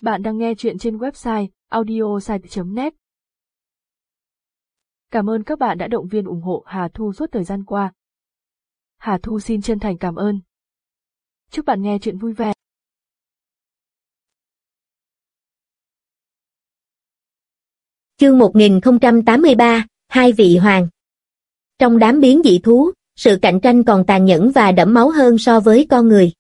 Bạn đang nghe chuyện trên website audiosite.net. Cảm ơn các bạn đã động viên ủng hộ Hà Thu suốt thời gian qua. Hà Thu xin chân thành cảm ơn. Chúc bạn nghe chuyện vui vẻ. Chương 1083, Hai vị hoàng. Trong đám biến dị thú, sự cạnh tranh còn tàn nhẫn và đẫm máu hơn so với con người.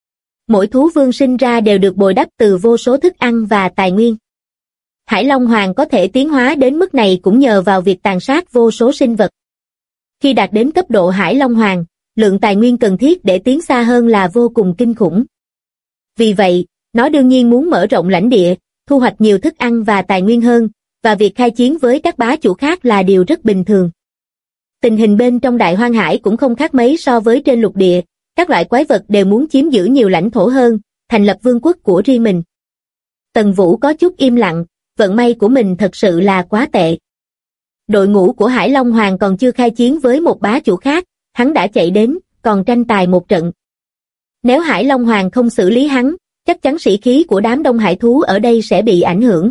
Mỗi thú vương sinh ra đều được bồi đắp từ vô số thức ăn và tài nguyên. Hải Long Hoàng có thể tiến hóa đến mức này cũng nhờ vào việc tàn sát vô số sinh vật. Khi đạt đến cấp độ Hải Long Hoàng, lượng tài nguyên cần thiết để tiến xa hơn là vô cùng kinh khủng. Vì vậy, nó đương nhiên muốn mở rộng lãnh địa, thu hoạch nhiều thức ăn và tài nguyên hơn, và việc khai chiến với các bá chủ khác là điều rất bình thường. Tình hình bên trong Đại Hoang Hải cũng không khác mấy so với trên lục địa, các loại quái vật đều muốn chiếm giữ nhiều lãnh thổ hơn, thành lập vương quốc của riêng mình. Tần Vũ có chút im lặng, vận may của mình thật sự là quá tệ. Đội ngũ của Hải Long Hoàng còn chưa khai chiến với một bá chủ khác, hắn đã chạy đến, còn tranh tài một trận. Nếu Hải Long Hoàng không xử lý hắn, chắc chắn sĩ khí của đám đông hải thú ở đây sẽ bị ảnh hưởng.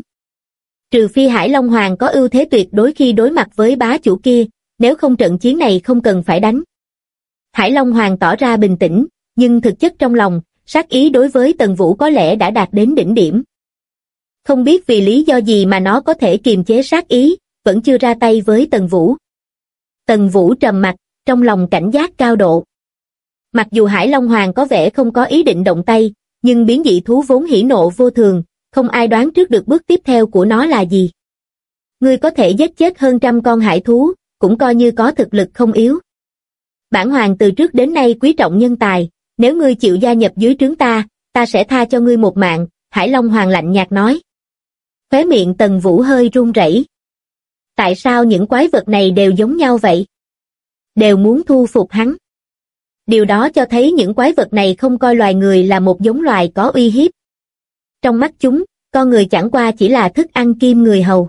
Trừ phi Hải Long Hoàng có ưu thế tuyệt đối khi đối mặt với bá chủ kia, nếu không trận chiến này không cần phải đánh. Hải Long Hoàng tỏ ra bình tĩnh, nhưng thực chất trong lòng, sát ý đối với Tần Vũ có lẽ đã đạt đến đỉnh điểm. Không biết vì lý do gì mà nó có thể kiềm chế sát ý, vẫn chưa ra tay với Tần Vũ. Tần Vũ trầm mặc, trong lòng cảnh giác cao độ. Mặc dù Hải Long Hoàng có vẻ không có ý định động tay, nhưng biến dị thú vốn hỉ nộ vô thường, không ai đoán trước được bước tiếp theo của nó là gì. Ngươi có thể giết chết hơn 100 con hải thú, cũng coi như có thực lực không yếu. Bản hoàng từ trước đến nay quý trọng nhân tài, nếu ngươi chịu gia nhập dưới trướng ta, ta sẽ tha cho ngươi một mạng, Hải Long Hoàng lạnh nhạt nói. Khóe miệng Tần Vũ hơi run rẩy. Tại sao những quái vật này đều giống nhau vậy? Đều muốn thu phục hắn. Điều đó cho thấy những quái vật này không coi loài người là một giống loài có uy hiếp. Trong mắt chúng, con người chẳng qua chỉ là thức ăn kim người hầu.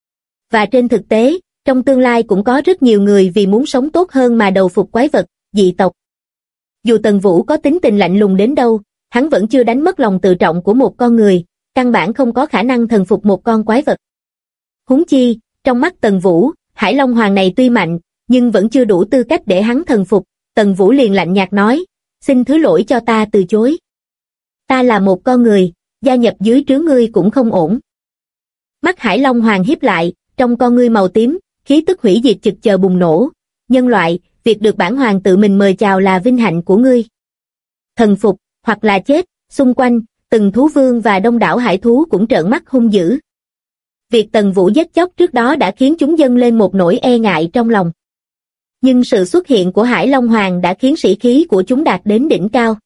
Và trên thực tế, trong tương lai cũng có rất nhiều người vì muốn sống tốt hơn mà đầu phục quái vật, dị tộc. Dù Tần Vũ có tính tình lạnh lùng đến đâu, hắn vẫn chưa đánh mất lòng tự trọng của một con người, căn bản không có khả năng thần phục một con quái vật. Huống chi, trong mắt Tần Vũ, Hải Long Hoàng này tuy mạnh, nhưng vẫn chưa đủ tư cách để hắn thần phục. Tần Vũ liền lạnh nhạt nói, xin thứ lỗi cho ta từ chối. Ta là một con người, gia nhập dưới trướng ngươi cũng không ổn. Mắt Hải Long Hoàng híp lại, trong con ngươi màu tím, khí tức hủy diệt chực chờ bùng nổ. Nhân loại, việc được bản hoàng tự mình mời chào là vinh hạnh của ngươi. Thần phục, hoặc là chết, xung quanh, từng thú vương và đông đảo hải thú cũng trợn mắt hung dữ. Việc Tần Vũ giết chóc trước đó đã khiến chúng dâng lên một nỗi e ngại trong lòng. Nhưng sự xuất hiện của Hải Long Hoàng đã khiến sĩ khí của chúng đạt đến đỉnh cao.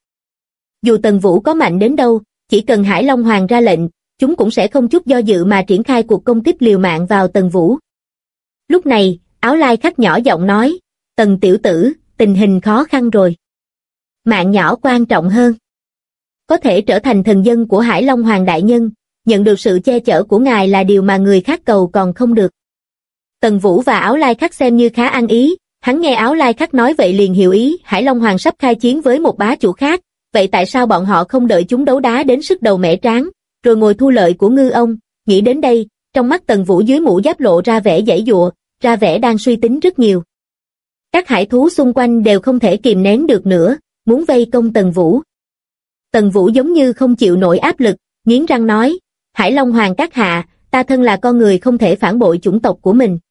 Dù Tần Vũ có mạnh đến đâu, chỉ cần Hải Long Hoàng ra lệnh, chúng cũng sẽ không chút do dự mà triển khai cuộc công kích liều mạng vào Tần Vũ. Lúc này, Áo Lai Khắc nhỏ giọng nói, Tần tiểu tử, tình hình khó khăn rồi. Mạng nhỏ quan trọng hơn. Có thể trở thành thần dân của Hải Long Hoàng đại nhân, nhận được sự che chở của ngài là điều mà người khác cầu còn không được. Tần Vũ và Áo Lai Khắc xem như khá ăn ý, hắn nghe Áo Lai Khắc nói vậy liền hiểu ý, Hải Long Hoàng sắp khai chiến với một bá chủ khác, vậy tại sao bọn họ không đợi chúng đấu đá đến sức đầu mẻ trán, rồi ngồi thu lợi của ngư ông? Nghĩ đến đây, trong mắt Tần Vũ dưới mũ giáp lộ ra vẻ giãy giụa, ra vẻ đang suy tính rất nhiều. Các hải thú xung quanh đều không thể kìm nén được nữa, muốn vây công Tần Vũ. Tần Vũ giống như không chịu nổi áp lực, nghiến răng nói, Hải Long Hoàng các hạ, ta thân là con người không thể phản bội chủng tộc của mình.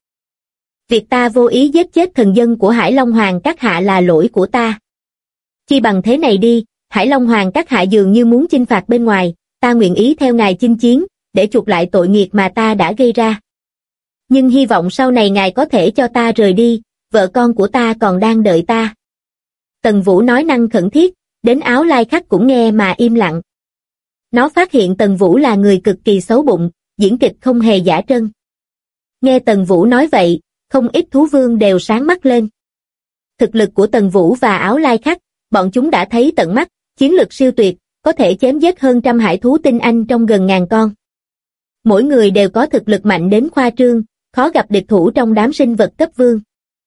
Việc ta vô ý giết chết thần dân của Hải Long Hoàng các hạ là lỗi của ta. Chi bằng thế này đi, Hải Long Hoàng các hạ dường như muốn chinh phạt bên ngoài, ta nguyện ý theo ngài chinh chiến, để chuộc lại tội nghiệp mà ta đã gây ra. Nhưng hy vọng sau này ngài có thể cho ta rời đi, vợ con của ta còn đang đợi ta. Tần Vũ nói năng khẩn thiết, đến Áo Lai Khắc cũng nghe mà im lặng. Nó phát hiện Tần Vũ là người cực kỳ xấu bụng, diễn kịch không hề giả trân. Nghe Tần Vũ nói vậy, không ít thú vương đều sáng mắt lên. Thực lực của Tần Vũ và Áo Lai Khắc, bọn chúng đã thấy tận mắt, chiến lực siêu tuyệt, có thể chém giết hơn 100 hải thú tinh anh trong gần 1000 con. Mỗi người đều có thực lực mạnh đến khoa trương, khó gặp địch thủ trong đám sinh vật cấp vương.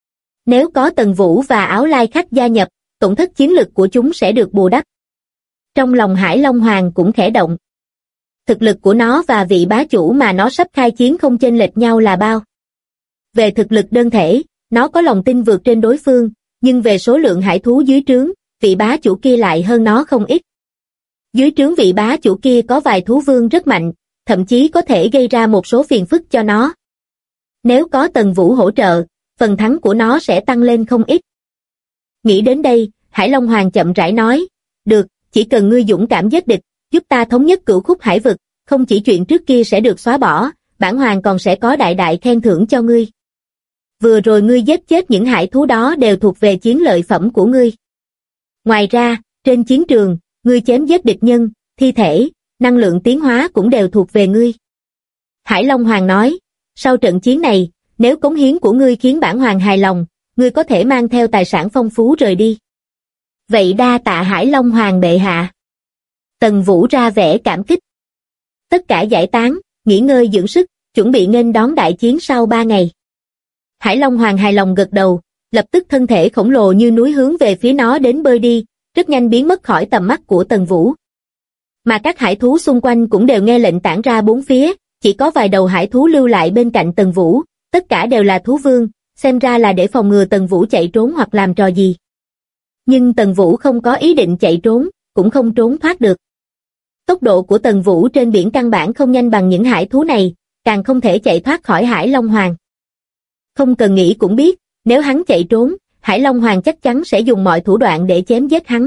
Nếu có Tần Vũ và Áo Lai Khắc gia nhập, tổn thất chiến lực của chúng sẽ được bù đắp. Trong lòng Hải Long Hoàng cũng khẽ động. thực lực của nó và vị bá chủ mà nó sắp khai chiến không chênh lệch nhau là bao. Về thực lực đơn thể, nó có lòng tin vượt trên đối phương, nhưng về số lượng hải thú dưới trướng, vị bá chủ kia lại hơn nó không ít. Dưới trướng vị bá chủ kia có vài thú vương rất mạnh, thậm chí có thể gây ra một số phiền phức cho nó. Nếu có Tần Vũ hỗ trợ, phần thắng của nó sẽ tăng lên không ít. Nghĩ đến đây, Hải Long Hoàng chậm rãi nói, được, chỉ cần ngươi dũng cảm giết địch, giúp ta thống nhất Cửu Khúc Hải vực, không chỉ chuyện trước kia sẽ được xóa bỏ, bản hoàng còn sẽ có đại đại khen thưởng cho ngươi. Vừa rồi ngươi giết chết những hải thú đó đều thuộc về chiến lợi phẩm của ngươi. Ngoài ra, trên chiến trường, ngươi chém giết địch nhân, thi thể, năng lượng tiến hóa cũng đều thuộc về ngươi. Hải Long Hoàng nói, sau trận chiến này, nếu cống hiến của ngươi khiến bản hoàng hài lòng, ngươi có thể mang theo tài sản phong phú rời đi. Vậy đa tạ Hải Long Hoàng bệ hạ. Tần Vũ ra vẻ cảm kích. Tất cả giải tán, nghỉ ngơi dưỡng sức, chuẩn bị nghênh đón đại chiến sau 3 ngày. Hải Long Hoàng hài lòng gật đầu, lập tức thân thể khổng lồ như núi hướng về phía nó đến bơi đi, rất nhanh biến mất khỏi tầm mắt của Tần Vũ. Mà các hải thú xung quanh cũng đều nghe lệnh tản ra bốn phía, chỉ có vài đầu hải thú lưu lại bên cạnh Tần Vũ, tất cả đều là thú vương, xem ra là để phòng ngừa Tần Vũ chạy trốn hoặc làm trò gì. Nhưng Tần Vũ không có ý định chạy trốn, cũng không trốn thoát được. Tốc độ của Tần Vũ trên biển căn bản không nhanh bằng những hải thú này, càng không thể chạy thoát khỏi Hải Long Hoàng. Không cần nghĩ cũng biết, nếu hắn chạy trốn, Hải Long Hoàng chắc chắn sẽ dùng mọi thủ đoạn để chém giết hắn.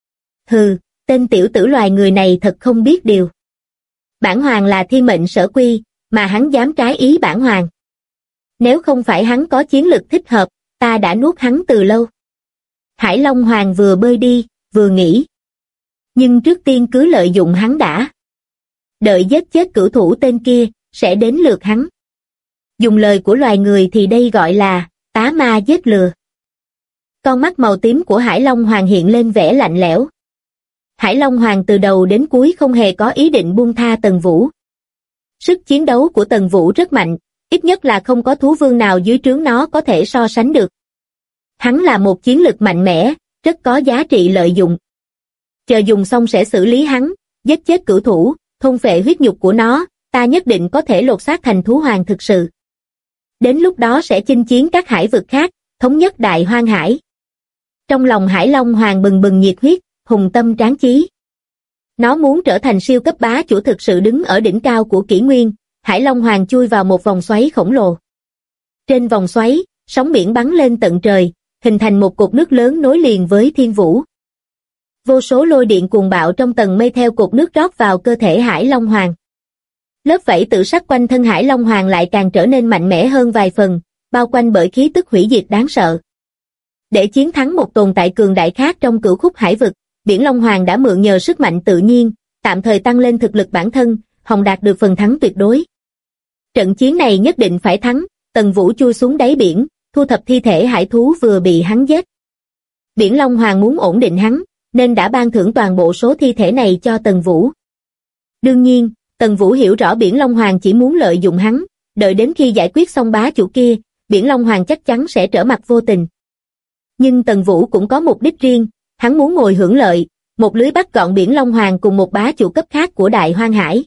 Hừ, tên tiểu tử loài người này thật không biết điều. Bản hoàng là thiên mệnh sở quy, mà hắn dám trái ý bản hoàng. Nếu không phải hắn có chiến lực thích hợp, ta đã nuốt hắn từ lâu. Hải Long Hoàng vừa bơi đi, vừa nghĩ. Nhưng trước tiên cứ lợi dụng hắn đã. Đợi giết chết cửu thủ tên kia, sẽ đến lượt hắn. Dùng lời của loài người thì đây gọi là tá ma giết lừa. Con mắt màu tím của Hải Long Hoàng hiện lên vẻ lạnh lẽo. Hải Long Hoàng từ đầu đến cuối không hề có ý định buông tha Tần Vũ. Sức chiến đấu của Tần Vũ rất mạnh, ít nhất là không có thú vương nào dưới trướng nó có thể so sánh được. Hắn là một chiến lực mạnh mẽ, rất có giá trị lợi dụng. Chờ dùng xong sẽ xử lý hắn, giết chết cửu thủ, thôn phệ huyết nhục của nó, ta nhất định có thể lột xác thành thú hoàng thực sự. Đến lúc đó sẽ chinh chiến các hải vực khác, thống nhất Đại Hoang Hải. Trong lòng Hải Long Hoàng bừng bừng nhiệt huyết, hùng tâm tráng chí. Nó muốn trở thành siêu cấp bá chủ thực sự đứng ở đỉnh cao của kỷ nguyên. Hải Long Hoàng chui vào một vòng xoáy khổng lồ. Trên vòng xoáy, sóng biển bắn lên tận trời, hình thành một cột nước lớn nối liền với thiên vũ. Vô số lôi điện cuồng bạo trong tầng mây theo cột nước rót vào cơ thể Hải Long Hoàng. Lớp vảy tự sắc quanh thân Hải Long Hoàng lại càng trở nên mạnh mẽ hơn vài phần, bao quanh bởi khí tức hủy diệt đáng sợ. Để chiến thắng một tồn tại cường đại khác trong Cửu Khúc Hải vực, Biển Long Hoàng đã mượn nhờ sức mạnh tự nhiên, tạm thời tăng lên thực lực bản thân, hòng đạt được phần thắng tuyệt đối. Trận chiến này nhất định phải thắng, Tần Vũ chui xuống đáy biển, thu thập thi thể hải thú vừa bị hắn giết. Biển Long Hoàng muốn ổn định hắn, nên đã ban thưởng toàn bộ số thi thể này cho Tần Vũ. Đương nhiên, Tần Vũ hiểu rõ Biển Long Hoàng chỉ muốn lợi dụng hắn, đợi đến khi giải quyết xong bá chủ kia, Biển Long Hoàng chắc chắn sẽ trở mặt vô tình. Nhưng Tần Vũ cũng có mục đích riêng, hắn muốn ngồi hưởng lợi, một lưới bắt gọn Biển Long Hoàng cùng một bá chủ cấp khác của Đại Hoang Hải.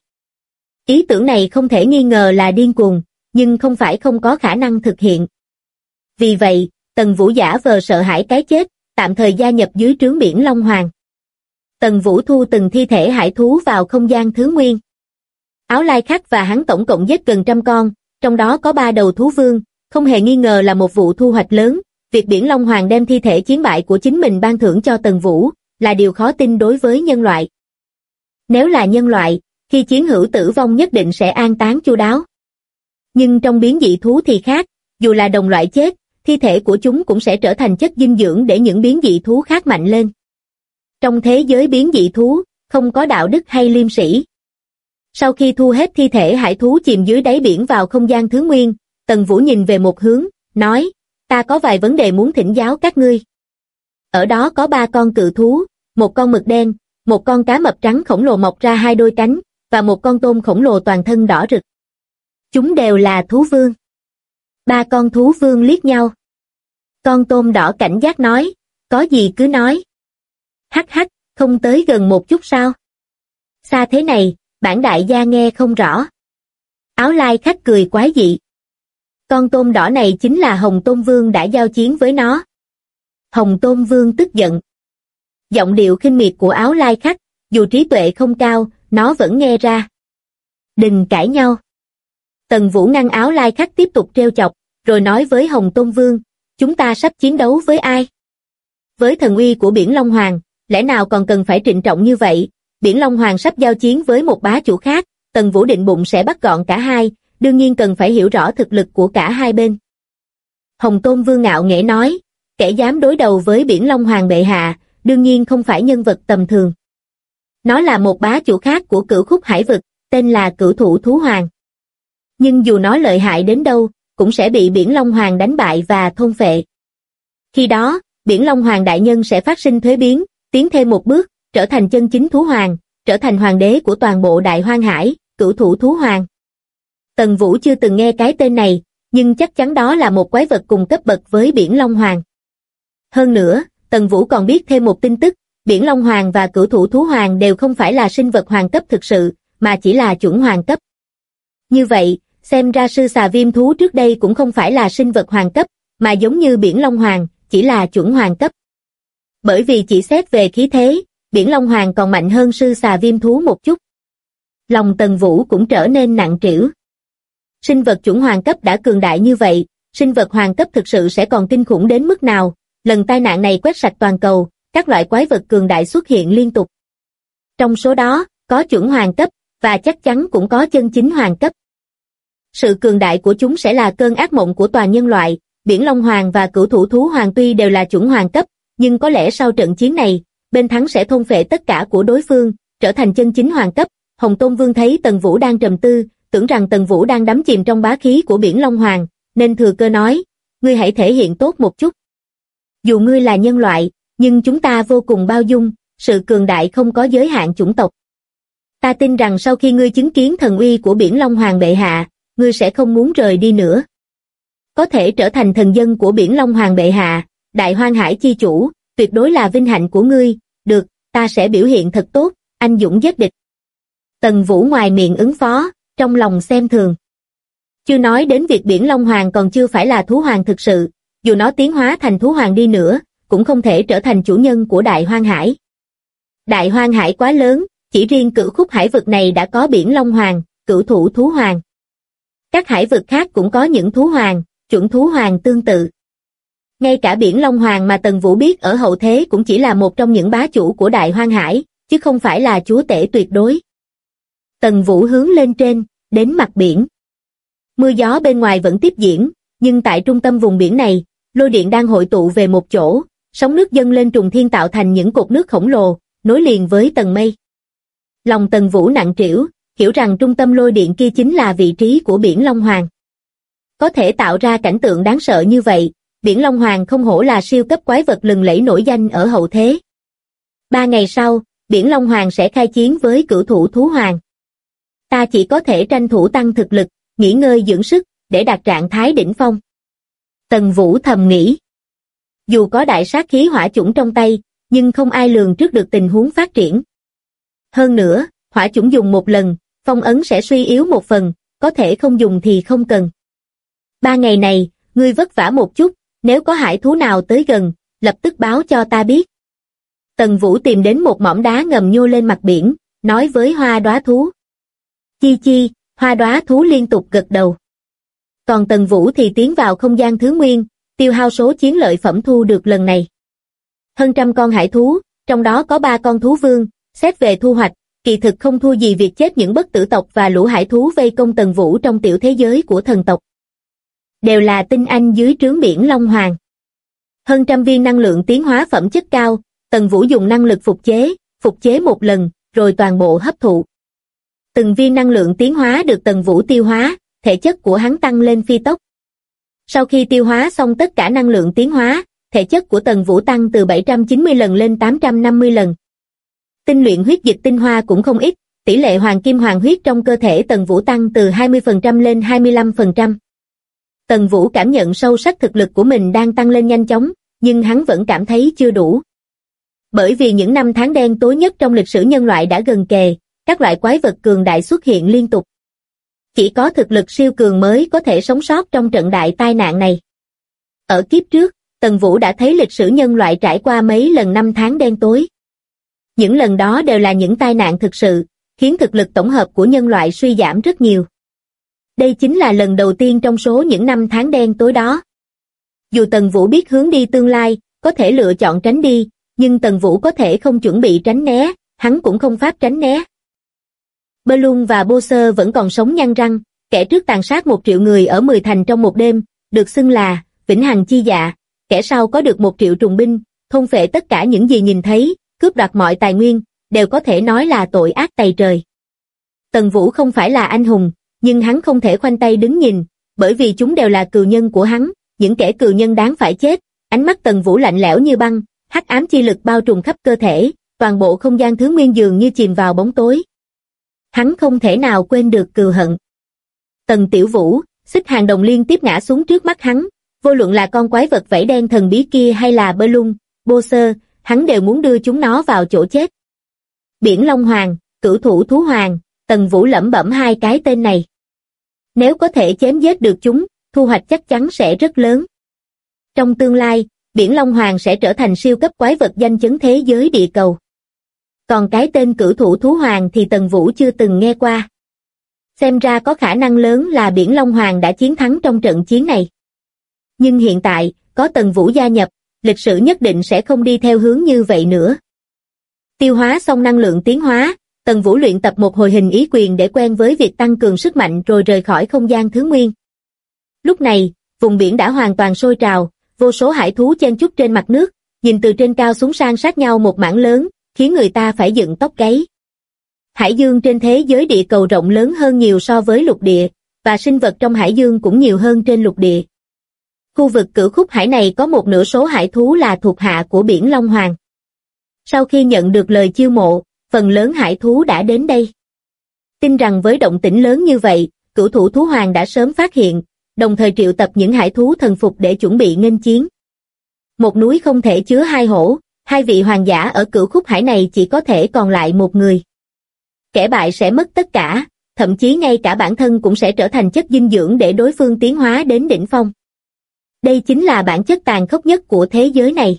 Ý tưởng này không thể nghi ngờ là điên cuồng, nhưng không phải không có khả năng thực hiện. Vì vậy, Tần Vũ giả vờ sợ hãi cái chết, tạm thời gia nhập dưới trướng Biển Long Hoàng. Tần Vũ thu từng thi thể hải thú vào không gian thứ nguyên. Áo Lai Khắc và hắn tổng cộng giết gần 100 con, trong đó có 3 đầu thú vương, không hề nghi ngờ là một vụ thu hoạch lớn. Việc Biển Long Hoàng đem thi thể chiến bại của chính mình ban thưởng cho Tần Vũ, là điều khó tin đối với nhân loại. Nếu là nhân loại, khi chiến hữu tử vong nhất định sẽ an táng chu đáo. Nhưng trong biến dị thú thì khác, dù là đồng loại chết, thi thể của chúng cũng sẽ trở thành chất dinh dưỡng để những biến dị thú khác mạnh lên. Trong thế giới biến dị thú, không có đạo đức hay liêm sĩ. Sau khi thu hết thi thể hải thú chìm dưới đáy biển vào không gian thứ nguyên, Tần Vũ nhìn về một hướng, nói, ta có vài vấn đề muốn thỉnh giáo các ngươi. Ở đó có 3 con cự thú, một con mực đen, một con cá mập trắng khổng lồ mọc ra 2 đôi cánh, và một con tôm khổng lồ toàn thân đỏ rực. Chúng đều là thú vương. 3 con thú vương liếc nhau. Con tôm đỏ cảnh giác nói, có gì cứ nói. Hắc hắc, không tới gần một chút sao? Xa thế này, bản đại gia nghe không rõ. Áo lai khách cười quái dị. Con tôm đỏ này chính là Hồng Tôn Vương đã giao chiến với nó. Hồng Tôn Vương tức giận. Giọng điệu khinh miệt của áo lai khách, dù trí tuệ không cao, nó vẫn nghe ra. Đừng cãi nhau. Tần Vũ ngăn áo lai khách tiếp tục trêu chọc, rồi nói với Hồng Tôn Vương, chúng ta sắp chiến đấu với ai? Với thần uy của Biển Long Hoàng, lẽ nào còn cần phải trịnh trọng như vậy? Biển Long Hoàng sắp giao chiến với một bá chủ khác, Tần Vũ định bụng sẽ bắt gọn cả hai, đương nhiên cần phải hiểu rõ thực lực của cả hai bên. Hồng Tôn Vương ngạo nghễ nói, kẻ dám đối đầu với Biển Long Hoàng bệ hạ, đương nhiên không phải nhân vật tầm thường. Nó là một bá chủ khác của Cửu Khúc Hải vực, tên là Cửu Thủ Thú Hoàng. Nhưng dù nó lợi hại đến đâu, cũng sẽ bị Biển Long Hoàng đánh bại và thôn phệ. Khi đó, Biển Long Hoàng đại nhân sẽ phát sinh thuế biến, tiến thêm một bước, trở thành chân chính thú hoàng, trở thành hoàng đế của toàn bộ Đại Hoang Hải, Cửu Thủ Thú Hoàng. Tần Vũ chưa từng nghe cái tên này, nhưng chắc chắn đó là một quái vật cùng cấp bậc với Biển Long Hoàng. Hơn nữa, Tần Vũ còn biết thêm một tin tức, Biển Long Hoàng và Cửu Thủ Thú Hoàng đều không phải là sinh vật hoàng cấp thực sự, mà chỉ là chuẩn hoàng cấp. Như vậy, xem ra sư xà viêm thú trước đây cũng không phải là sinh vật hoàng cấp, mà giống như Biển Long Hoàng, chỉ là chuẩn hoàng cấp. Bởi vì chỉ xét về khí thế, Biển Long Hoàng còn mạnh hơn sư xà viêm thú một chút. Lòng Tần Vũ cũng trở nên nặng trĩu. Sinh vật chuẩn hoàng cấp đã cường đại như vậy, sinh vật hoàng cấp thực sự sẽ còn kinh khủng đến mức nào? Lần tai nạn này quét sạch toàn cầu, các loại quái vật cường đại xuất hiện liên tục. Trong số đó, có chuẩn hoàng cấp, và chắc chắn cũng có chân chính hoàng cấp. Sự cường đại của chúng sẽ là cơn ác mộng của toàn nhân loại. Biển Long Hoàng và Cửu Thủ Thú Hoàng tuy đều là chuẩn hoàng cấp, nhưng có lẽ sau trận chiến này, bên thắng sẽ thôn phệ tất cả của đối phương, trở thành chân chính hoàng cấp. Hồng Tôn Vương thấy Tần Vũ đang trầm tư, tưởng rằng Tần Vũ đang đắm chìm trong bá khí của Biển Long Hoàng, nên thừa cơ nói, ngươi hãy thể hiện tốt một chút. Dù ngươi là nhân loại, nhưng chúng ta vô cùng bao dung, sự cường đại không có giới hạn chủng tộc. Ta tin rằng sau khi ngươi chứng kiến thần uy của Biển Long Hoàng bệ hạ, ngươi sẽ không muốn rời đi nữa. Có thể trở thành thần dân của Biển Long Hoàng bệ hạ, Đại Hoang Hải chi chủ, tuyệt đối là vinh hạnh của ngươi. Được, ta sẽ biểu hiện thật tốt, anh dũng giết địch. Tần Vũ ngoài miệng ứng phó, trong lòng xem thường. Chưa nói đến việc Biển Long Hoàng còn chưa phải là thú hoàng thực sự, dù nó tiến hóa thành thú hoàng đi nữa, cũng không thể trở thành chủ nhân của Đại Hoang Hải. Đại Hoang Hải quá lớn, chỉ riêng Cửu Khúc Hải vực này đã có Biển Long Hoàng, Cửu Thủ Thú Hoàng. Các hải vực khác cũng có những thú hoàng, chuẩn thú hoàng tương tự. Ngay cả Biển Long Hoàng mà Tần Vũ biết ở hậu thế cũng chỉ là một trong những bá chủ của Đại Hoang Hải, chứ không phải là chúa tể tuyệt đối. Tần Vũ hướng lên trên, đến mặt biển. Mưa gió bên ngoài vẫn tiếp diễn, nhưng tại trung tâm vùng biển này, lôi điện đang hội tụ về một chỗ, sóng nước dâng lên trùng thiên tạo thành những cột nước khổng lồ, nối liền với tầng mây. Lòng Tần Vũ nặng trĩu, hiểu rằng trung tâm lôi điện kia chính là vị trí của Biển Long Hoàng. Có thể tạo ra cảnh tượng đáng sợ như vậy, Biển Long Hoàng không hổ là siêu cấp quái vật lừng lẫy nổi danh ở hậu thế. 3 ngày sau, Biển Long Hoàng sẽ khai chiến với Cửu Thủ Thú Hoàng. Ta chỉ có thể tranh thủ tăng thực lực, nghỉ ngơi dưỡng sức, để đạt trạng thái đỉnh phong. Tần Vũ thầm nghĩ. Dù có đại sát khí hỏa chủng trong tay, nhưng không ai lường trước được tình huống phát triển. Hơn nữa, hỏa chủng dùng một lần, phong ấn sẽ suy yếu một phần, có thể không dùng thì không cần. 3 ngày này, ngươi vất vả một chút, nếu có hải thú nào tới gần, lập tức báo cho ta biết. Tần Vũ tìm đến một mỏm đá ngầm nhô lên mặt biển, nói với Hoa Đóa Thú. Chi chi, Hoa Đóa Thú liên tục gật đầu. Còn Tần Vũ thì tiến vào không gian thứ nguyên, tiêu hao số chiến lợi phẩm thu được lần này. Hơn trăm con hải thú, trong đó có 3 con thú vương, xét về thu hoạch, kỳ thực không thua gì việc chết những bất tử tộc và lũ hải thú vây công Tần Vũ trong tiểu thế giới của thần tộc. Đều là tinh anh dưới trướng Biển Long Hoàng. Hơn trăm viên năng lượng tiến hóa phẩm chất cao, Tần Vũ dùng năng lực phục chế một lần, rồi toàn bộ hấp thụ. Từng viên năng lượng tiến hóa được Tần Vũ tiêu hóa, thể chất của hắn tăng lên phi tốc. Sau khi tiêu hóa xong tất cả năng lượng tiến hóa, thể chất của Tần Vũ tăng từ 790 lần lên 850 lần. Tinh luyện huyết dịch tinh hoa cũng không ít, tỷ lệ hoàng kim hoàng huyết trong cơ thể Tần Vũ tăng từ 20% lên 25%. Tần Vũ cảm nhận sâu sắc thực lực của mình đang tăng lên nhanh chóng, nhưng hắn vẫn cảm thấy chưa đủ. Bởi vì những năm tháng đen tối nhất trong lịch sử nhân loại đã gần kề, các loại quái vật cường đại xuất hiện liên tục. Chỉ có thực lực siêu cường mới có thể sống sót trong trận đại tai nạn này. Ở kiếp trước, Tần Vũ đã thấy lịch sử nhân loại trải qua mấy lần năm tháng đen tối. Những lần đó đều là những tai nạn thực sự, khiến thực lực tổng hợp của nhân loại suy giảm rất nhiều. Đây chính là lần đầu tiên trong số những năm tháng đen tối đó. Dù Tần Vũ biết hướng đi tương lai, có thể lựa chọn tránh đi, nhưng Tần Vũ có thể không chuẩn bị tránh né, hắn cũng không pháp tránh né. Balloon và Bowser vẫn còn sống nhăn răng, kẻ trước tàn sát 1 triệu người ở 10 thành trong một đêm, được xưng là vĩnh hằng chi dạ, kẻ sau có được 1 triệu trùng binh, thôn phệ tất cả những gì nhìn thấy, cướp đoạt mọi tài nguyên, đều có thể nói là tội ác tày trời. Tần Vũ không phải là anh hùng, nhưng hắn không thể khoanh tay đứng nhìn, bởi vì chúng đều là cừu nhân của hắn, những kẻ cừu nhân đáng phải chết. Ánh mắt Tần Vũ lạnh lẽo như băng, hắc ám chi lực bao trùm khắp cơ thể, toàn bộ không gian thứ nguyên dường như chìm vào bóng tối. Hắn không thể nào quên được cừu hận. Tần Tiểu Vũ, Xích Hàng Đồng liên tiếp ngã xuống trước mắt hắn, vô luận là con quái vật vảy đen thần bí kia hay là Balloon, Bowser, hắn đều muốn đưa chúng nó vào chỗ chết. Biển Long Hoàng, Cửu Thủ Thú Hoàng, Tần Vũ lẩm bẩm 2 cái tên này. Nếu có thể chém giết được chúng, thu hoạch chắc chắn sẽ rất lớn. Trong tương lai, Biển Long Hoàng sẽ trở thành siêu cấp quái vật danh chấn thế giới địa cầu. Còn cái tên Cửu Thủ Thú Hoàng thì Tần Vũ chưa từng nghe qua. Xem ra có khả năng lớn là Biển Long Hoàng đã chiến thắng trong trận chiến này. Nhưng hiện tại, có Tần Vũ gia nhập, lịch sử nhất định sẽ không đi theo hướng như vậy nữa. Tiêu hóa xong năng lượng tiến hóa, Tần Vũ luyện tập một hồi hình ý quyền để quen với việc tăng cường sức mạnh rồi rời khỏi không gian thứ nguyên. Lúc này, vùng biển đã hoàn toàn sôi trào, vô số hải thú chen chúc trên mặt nước, nhìn từ trên cao xuống san sát nhau một mảng lớn, khiến người ta phải dựng tóc gáy. Hải dương trên thế giới địa cầu rộng lớn hơn nhiều so với lục địa, và sinh vật trong hải dương cũng nhiều hơn trên lục địa. Khu vực Cửu Khúc Hải này có 1/2 số hải thú là thuộc hạ của Biển Long Hoàng. Sau khi nhận được lời chiêu mộ, phần lớn hải thú đã đến đây. Tin rằng với động tĩnh lớn như vậy, Cửu Thủ Thú Hoàng đã sớm phát hiện, đồng thời triệu tập những hải thú thần phục để chuẩn bị nghênh chiến. Một núi không thể chứa 2 hổ, 2 vị hoàng giả ở Cửu Khúc Hải này chỉ có thể còn lại 1 người. Kẻ bại sẽ mất tất cả, thậm chí ngay cả bản thân cũng sẽ trở thành chất dinh dưỡng để đối phương tiến hóa đến đỉnh phong. Đây chính là bản chất tàn khốc nhất của thế giới này.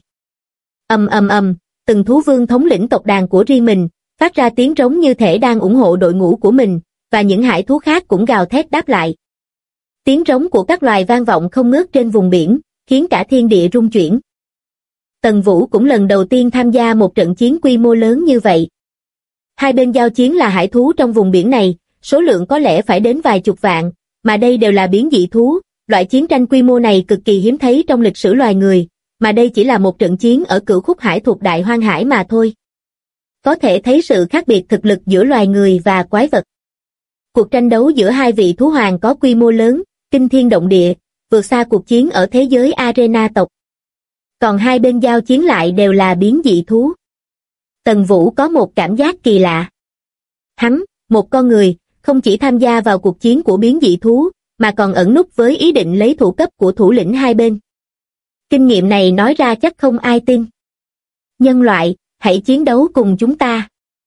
Ầm ầm ầm, từng thú vương thống lĩnh tộc đàn của riêng mình, phát ra tiếng trống như thể đang ủng hộ đội ngũ của mình, và những hải thú khác cũng gào thét đáp lại. Tiếng trống của các loài vang vọng không ngớt trên vùng biển, khiến cả thiên địa rung chuyển. Tần Vũ cũng lần đầu tiên tham gia một trận chiến quy mô lớn như vậy. Hai bên giao chiến là hải thú trong vùng biển này, số lượng có lẽ phải đến vài chục vạn, mà đây đều là biến dị thú. Loại chiến tranh quy mô này cực kỳ hiếm thấy trong lịch sử loài người, mà đây chỉ là một trận chiến ở Cửu Khúc Hải thuộc Đại Hoang Hải mà thôi. Có thể thấy sự khác biệt thực lực giữa loài người và quái vật. Cuộc tranh đấu giữa 2 vị thú hoàng có quy mô lớn, kinh thiên động địa, vượt xa cuộc chiến ở thế giới Arena tộc. Còn hai bên giao chiến lại đều là biến dị thú. Tần Vũ có một cảm giác kỳ lạ. Hắn, một con người, không chỉ tham gia vào cuộc chiến của biến dị thú, mà còn ẩn núp với ý định lấy thủ cấp của thủ lĩnh hai bên. Kinh nghiệm này nói ra chắc không ai tin. Nhân loại, hãy chiến đấu cùng chúng ta.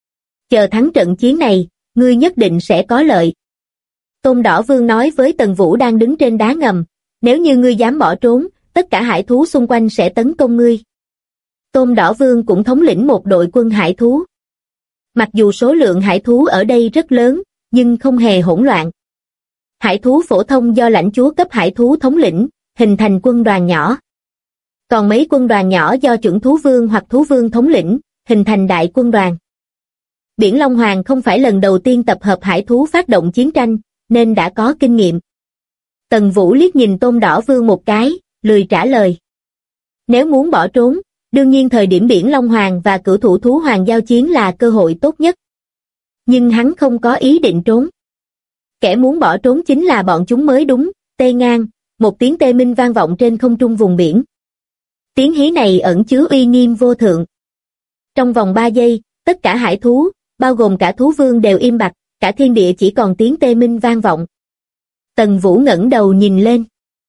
Chờ thắng trận chiến này, ngươi nhất định sẽ có lợi. Tôn Đỏ Vương nói với Tần Vũ đang đứng trên đá ngầm, nếu như ngươi dám bỏ trốn, tất cả hải thú xung quanh sẽ tấn công ngươi. Tôn Đỏ Vương cũng thống lĩnh một đội quân hải thú. Mặc dù số lượng hải thú ở đây rất lớn, nhưng không hề hỗn loạn. Hải thú phổ thông do lãnh chúa cấp hải thú thống lĩnh, hình thành quân đoàn nhỏ. Còn mấy quân đoàn nhỏ do chuẩn thú vương hoặc thú vương thống lĩnh, hình thành đại quân đoàn. Biển Long Hoàng không phải lần đầu tiên tập hợp hải thú phát động chiến tranh, nên đã có kinh nghiệm. Tần Vũ liếc nhìn Tôn Đỏ Vương một cái, lười trả lời. Nếu muốn bỏ trốn, đương nhiên thời điểm Biển Long Hoàng và Cửu Thủ Thú Hoàng giao chiến là cơ hội tốt nhất. Nhưng hắn không có ý định trốn. Kẻ muốn bỏ trốn chính là bọn chúng mới đúng. Tê ngang, một tiếng tê minh vang vọng trên không trung vùng biển. Tiếng hí này ẩn chứa uy nghiêm vô thượng. Trong vòng 3 giây, tất cả hải thú, bao gồm cả thú vương đều im bặt, cả thiên địa chỉ còn tiếng tê minh vang vọng. Tần Vũ ngẩng đầu nhìn lên.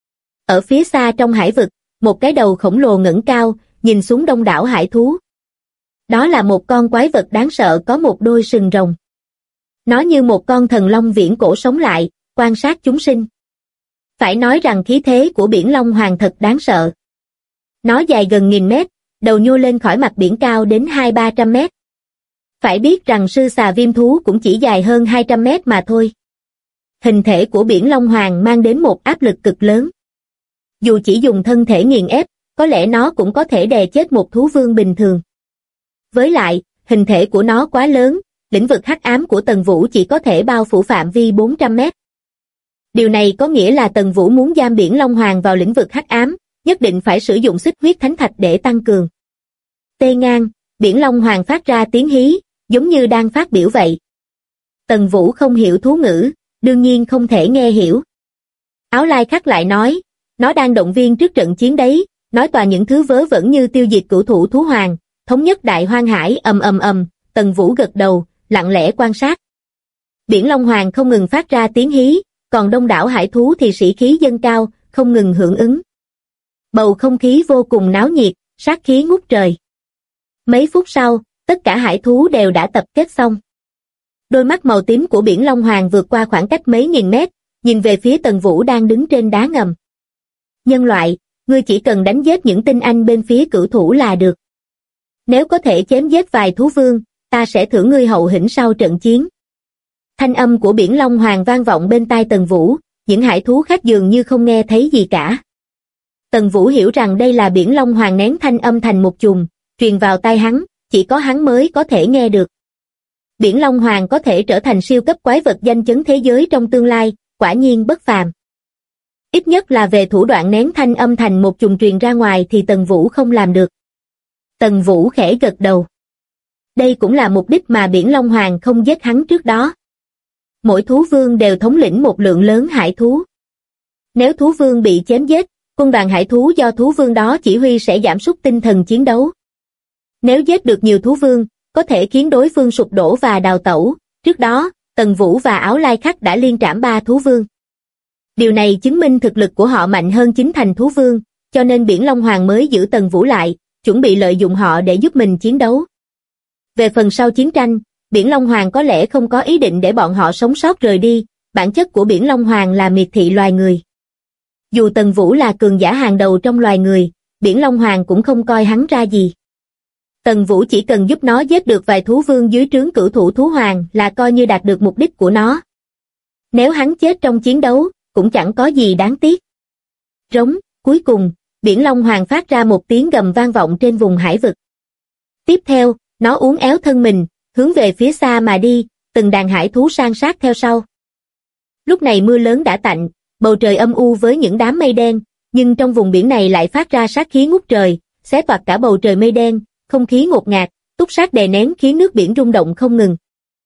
Ở phía xa trong hải vực, một cái đầu khổng lồ ngẩng cao, nhìn xuống đông đảo hải thú. Đó là một con quái vật đáng sợ có một đôi sừng rồng. Nó như một con thần long viễn cổ sống lại, quan sát chúng sinh. Phải nói rằng khí thế của biển Long Hoàng thật đáng sợ. Nó dài gần 1000 mét, đầu nhô lên khỏi mặt biển cao đến 200-300 mét. Phải biết rằng sư xà viêm thú cũng chỉ dài hơn 200 mét mà thôi. Hình thể của biển Long Hoàng mang đến một áp lực cực lớn. Dù chỉ dùng thân thể nghiền ép, có lẽ nó cũng có thể đè chết một thú vương bình thường. Với lại, hình thể của nó quá lớn, lĩnh vực hắc ám của Tần Vũ chỉ có thể bao phủ phạm vi 400 mét. Điều này có nghĩa là Tần Vũ muốn giam biển Long Hoàng vào lĩnh vực hắc ám, nhất định phải sử dụng xích huyết thánh thạch để tăng cường. Tê ngang, biển Long Hoàng phát ra tiếng hí, giống như đang phát biểu vậy. Tần Vũ không hiểu thú ngữ, đương nhiên không thể nghe hiểu. Áo Lai Khắc lại nói, nó đang động viên trước trận chiến đấy, nói toàn những thứ vớ vẩn như tiêu diệt cửu thủ thú hoàng, thống nhất đại hoang hải ầm ầm ầm. Tần Vũ gật đầu, lặng lẽ quan sát. Biển Long Hoàng không ngừng phát ra tiếng hí, còn đông đảo hải thú thì sĩ khí dâng cao, không ngừng hưởng ứng. Bầu không khí vô cùng náo nhiệt, sát khí ngút trời. Mấy phút sau, tất cả hải thú đều đã tập kết xong. Đôi mắt màu tím của biển Long Hoàng vượt qua khoảng cách mấy nghìn mét, nhìn về phía Tần Vũ đang đứng trên đá ngầm. Nhân loại, ngươi chỉ cần đánh giết những tinh anh bên phía cửu thủ là được. Nếu có thể chém giết vài thú vương, ta sẽ thưởng ngươi hậu hĩnh sau trận chiến. Thanh âm của biển Long Hoàng vang vọng bên tai Tần Vũ, những hải thú khác dường như không nghe thấy gì cả. Tần Vũ hiểu rằng đây là biển Long Hoàng nén thanh âm thành một chùm, truyền vào tai hắn, chỉ có hắn mới có thể nghe được. Biển Long Hoàng có thể trở thành siêu cấp quái vật danh chấn thế giới trong tương lai, quả nhiên bất phàm. Ít nhất là về thủ đoạn nén thanh âm thành một chùm truyền ra ngoài thì Tần Vũ không làm được. Tần Vũ khẽ gật đầu. Đây cũng là mục đích mà biển Long Hoàng không giết hắn trước đó. Mỗi thú vương đều thống lĩnh một lượng lớn hải thú. Nếu thú vương bị chém giết, quân đoàn hải thú do thú vương đó chỉ huy sẽ giảm sút tinh thần chiến đấu. Nếu giết được nhiều thú vương, có thể khiến đối phương sụp đổ và đào tẩu. Trước đó, Tần Vũ và Áo Lai Khắc đã liên trảm 3 thú vương. Điều này chứng minh thực lực của họ mạnh hơn chính thành thú vương, cho nên biển Long Hoàng mới giữ Tần Vũ lại, chuẩn bị lợi dụng họ để giúp mình chiến đấu. Về phần sau chiến tranh, biển Long Hoàng có lẽ không có ý định để bọn họ sống sót rời đi, bản chất của biển Long Hoàng là miệt thị loài người. Dù Tần Vũ là cường giả hàng đầu trong loài người, biển Long Hoàng cũng không coi hắn ra gì. Tần Vũ chỉ cần giúp nó giết được vài thú vương dưới trướng cửu thủ thú hoàng là coi như đạt được mục đích của nó. Nếu hắn chết trong chiến đấu, cũng chẳng có gì đáng tiếc. Rống, cuối cùng, biển Long Hoàng phát ra một tiếng gầm vang vọng trên vùng hải vực. Tiếp theo, nó uốn éo thân mình, hướng về phía xa mà đi, từng đàn hải thú san sát theo sau. Lúc này mưa lớn đã tạnh, bầu trời âm u với những đám mây đen, nhưng trong vùng biển này lại phát ra sát khí ngút trời, xé toạc cả bầu trời mây đen, không khí ngột ngạt, túc sát đè nén khiến nước biển rung động không ngừng.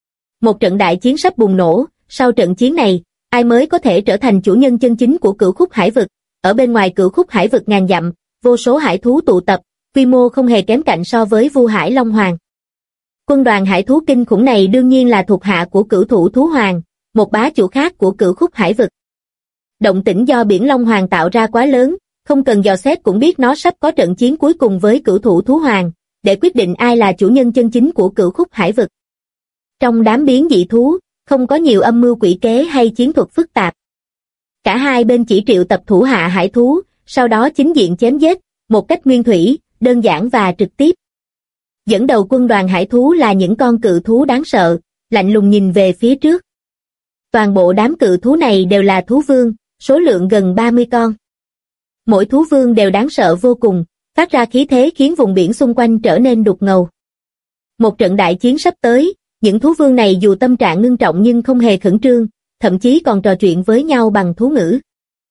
Một trận đại chiến sắp bùng nổ, sau trận chiến này, ai mới có thể trở thành chủ nhân chân chính của cửu khúc hải vực? Ở bên ngoài cửu khúc hải vực ngàn dặm, vô số hải thú tụ tập, quy mô không hề kém cạnh so với Vu Hải Long Hoàng. Quân đoàn hải thú kinh khủng này đương nhiên là thuộc hạ của cửu thủ thú hoàng, một bá chủ khác của cửu khúc hải vực. Động tĩnh do biển Long Hoàng tạo ra quá lớn, không cần dò xét cũng biết nó sắp có trận chiến cuối cùng với cửu thủ thú hoàng, để quyết định ai là chủ nhân chân chính của cửu khúc hải vực. Trong đám biến dị thú, không có nhiều âm mưu quỷ kế hay chiến thuật phức tạp. Cả hai bên chỉ triệu tập thủ hạ hải thú, sau đó chính diện chém giết, một cách nguyên thủy, đơn giản và trực tiếp. Dẫn đầu quân đoàn hải thú là những con cự thú đáng sợ, lạnh lùng nhìn về phía trước. Toàn bộ đám cự thú này đều là thú vương, số lượng gần 30 con. Mỗi thú vương đều đáng sợ vô cùng, phát ra khí thế khiến vùng biển xung quanh trở nên đục ngầu. Một trận đại chiến sắp tới, những thú vương này dù tâm trạng ngưng trọng nhưng không hề khẩn trương, thậm chí còn trò chuyện với nhau bằng thú ngữ.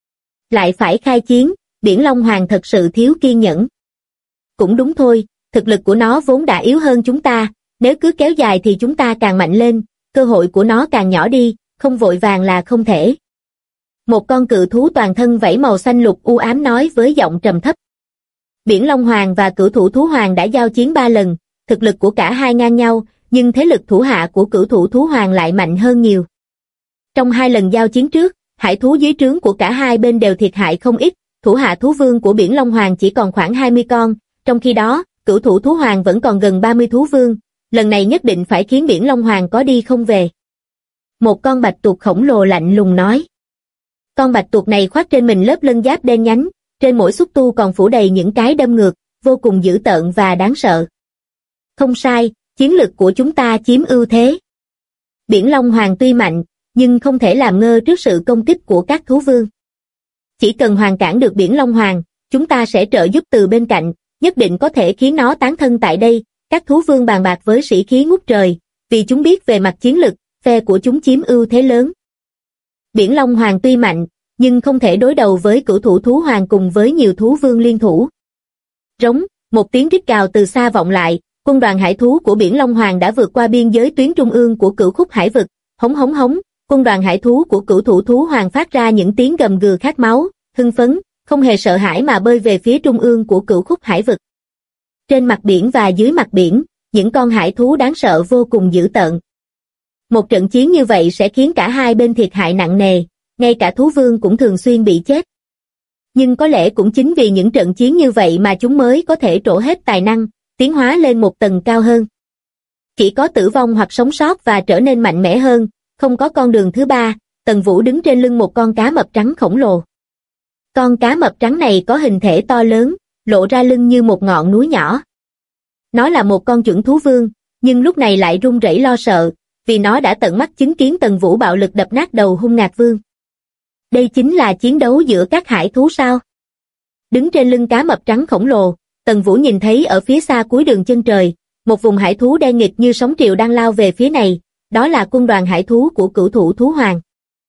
Lại phải khai chiến, biển Long Hoàng thật sự thiếu kiên nhẫn. Cũng đúng thôi, thực lực của nó vốn đã yếu hơn chúng ta, nếu cứ kéo dài thì chúng ta càng mạnh lên, cơ hội của nó càng nhỏ đi, không vội vàng là không thể. Một con cự thú toàn thân vảy màu xanh lục u ám nói với giọng trầm thấp. Biển Long Hoàng và cửu thủ thú hoàng đã giao chiến 3 lần, thực lực của cả hai ngang nhau, nhưng thế lực thủ hạ của cửu thủ thú hoàng lại mạnh hơn nhiều. Trong 2 lần giao chiến trước, hải thú dưới trướng của cả hai bên đều thiệt hại không ít, thủ hạ thú vương của biển Long Hoàng chỉ còn khoảng 20 con, trong khi đó, cửu thủ thú hoàng vẫn còn gần 30 thú vương, lần này nhất định phải khiến biển Long Hoàng có đi không về. Một con bạch tuộc khổng lồ lạnh lùng nói. Con bạch tuộc này khoác trên mình lớp lân giáp đen nhánh, trên mỗi xúc tu còn phủ đầy những cái đâm ngược, vô cùng dữ tợn và đáng sợ. Không sai, chiến lực của chúng ta chiếm ưu thế. Biển Long Hoàng tuy mạnh, nhưng không thể làm ngơ trước sự công kích của các thú vương. Chỉ cần hoàn cản được Biển Long Hoàng, chúng ta sẽ trợ giúp từ bên cạnh, nhất định có thể khiến nó tán thân tại đây. Các thú vương bàn bạc với sĩ khí ngút trời, vì chúng biết về mặt chiến lực, phe của chúng chiếm ưu thế lớn. Biển Long Hoàng tuy mạnh, nhưng không thể đối đầu với Cửu Thủ Thú Hoàng cùng với nhiều thú vương liên thủ. Rống, một tiếng rít gào từ xa vọng lại, quân đoàn hải thú của Biển Long Hoàng đã vượt qua biên giới tuyến trung ương của Cửu Khúc Hải vực. Hống hống hống, quân đoàn hải thú của Cửu Thủ Thú Hoàng phát ra những tiếng gầm gừ khát máu, hưng phấn, không hề sợ hãi mà bơi về phía trung ương của Cửu Khúc Hải vực. Trên mặt biển và dưới mặt biển, những con hải thú đáng sợ vô cùng dữ tợn. Một trận chiến như vậy sẽ khiến cả hai bên thiệt hại nặng nề, ngay cả thú vương cũng thường xuyên bị chết. Nhưng có lẽ cũng chính vì những trận chiến như vậy mà chúng mới có thể trổ hết tài năng, tiến hóa lên một tầng cao hơn. Chỉ có tử vong hoặc sống sót và trở nên mạnh mẽ hơn, không có con đường thứ ba. Tần Vũ đứng trên lưng một con cá mập trắng khổng lồ. Con cá mập trắng này có hình thể to lớn, lộ ra lưng như một ngọn núi nhỏ. Nó là một con chuẩn thú vương, nhưng lúc này lại run rẩy lo sợ, vì nó đã tận mắt chứng kiến Tần Vũ bạo lực đập nát đầu hung ngạc vương. Đây chính là chiến đấu giữa các hải thú sao? Đứng trên lưng cá mập trắng khổng lồ, Tần Vũ nhìn thấy ở phía xa cuối đường chân trời, một vùng hải thú đen nghịt như sóng triều đang lao về phía này, đó là quân đoàn hải thú của Cửu Thủ Thú Hoàng.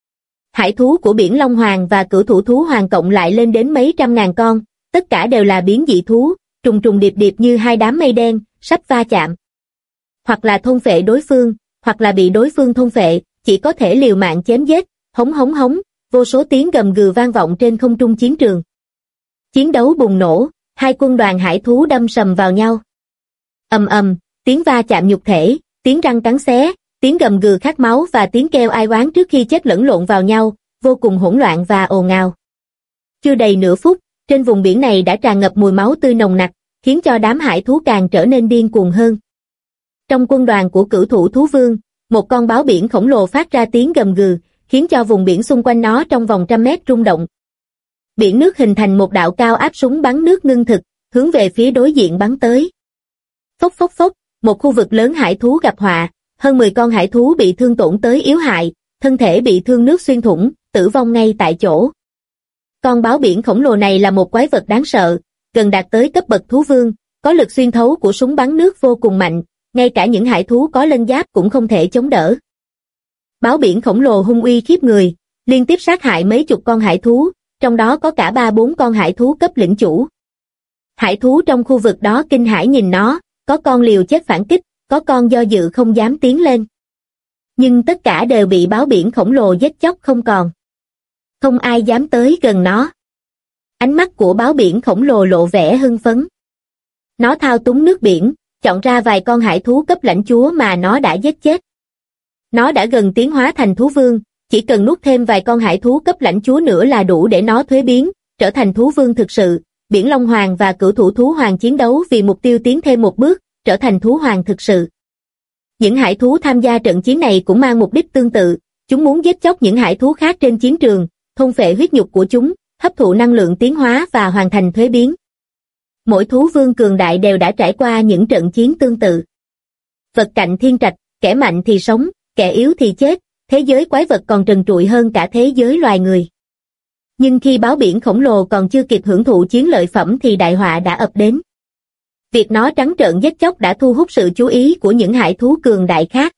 Hải thú của Biển Long Hoàng và Cửu Thủ Thú Hoàng cộng lại lên đến mấy trăm ngàn con, tất cả đều là biến dị thú, trùng trùng điệp điệp như hai đám mây đen, sắp va chạm. Hoặc là thôn phệ đối phương, hoặc là bị đối phương thôn phệ, chỉ có thể liều mạng chém giết, hống hống hống, vô số tiếng gầm gừ vang vọng trên không trung chiến trường. Chiến đấu bùng nổ, hai quân đoàn hải thú đâm sầm vào nhau. Ầm ầm, tiếng va chạm nhục thể, tiếng răng cắn xé, tiếng gầm gừ khát máu và tiếng kêu ai oán trước khi chết lẫn lộn vào nhau, vô cùng hỗn loạn và ồn ào. Chưa đầy nửa phút, trên vùng biển này đã tràn ngập mùi máu tươi nồng nặc, khiến cho đám hải thú càng trở nên điên cuồng hơn. Trong quân đoàn của Cửu Thủ Thú Vương, một con báo biển khổng lồ phát ra tiếng gầm gừ, khiến cho vùng biển xung quanh nó trong vòng trăm mét rung động. Biển nước hình thành một đạo cao áp súng bắn nước ngưng thực, hướng về phía đối diện bắn tới. Phốc phốc phốc, một khu vực lớn hải thú gặp họa, hơn 10 con hải thú bị thương tổn tới yếu hại, thân thể bị thương nước xuyên thủng, tử vong ngay tại chỗ. Con báo biển khổng lồ này là một quái vật đáng sợ, gần đạt tới cấp bậc thú vương, có lực xuyên thấu của súng bắn nước vô cùng mạnh, ngay cả những hải thú có lân giáp cũng không thể chống đỡ. Báo biển khổng lồ hung uy khiếp người, liên tiếp sát hại mấy chục con hải thú, trong đó có cả 3-4 con hải thú cấp lĩnh chủ. Hải thú trong khu vực đó kinh hãi nhìn nó, có con liều chết phản kích, có con do dự không dám tiến lên. Nhưng tất cả đều bị báo biển khổng lồ giết chóc không còn. Không ai dám tới gần nó. Ánh mắt của báo biển khổng lồ lộ vẻ hưng phấn. Nó thao túng nước biển, chọn ra vài con hải thú cấp lãnh chúa mà nó đã giết chết. Nó đã gần tiến hóa thành thú vương, chỉ cần nuốt thêm vài con hải thú cấp lãnh chúa nữa là đủ để nó thuế biến, trở thành thú vương thực sự. Biển Long Hoàng và Cửu Thủ Thú Hoàng chiến đấu vì mục tiêu tiến thêm một bước, trở thành thú hoàng thực sự. Những hải thú tham gia trận chiến này cũng mang mục đích tương tự, chúng muốn giết chóc những hải thú khác trên chiến trường, thôn phệ huyết nhục của chúng, hấp thụ năng lượng tiến hóa và hoàn thành thuế biến. Mỗi thú vương cường đại đều đã trải qua những trận chiến tương tự. Vật cạnh thiên trạch, kẻ mạnh thì sống, kẻ yếu thì chết, thế giới quái vật còn trần trụi hơn cả thế giới loài người. Nhưng khi báo biển khổng lồ còn chưa kịp hưởng thụ chiến lợi phẩm thì đại họa đã ập đến. Việc nó trắng trợn giết chóc đã thu hút sự chú ý của những hải thú cường đại khác.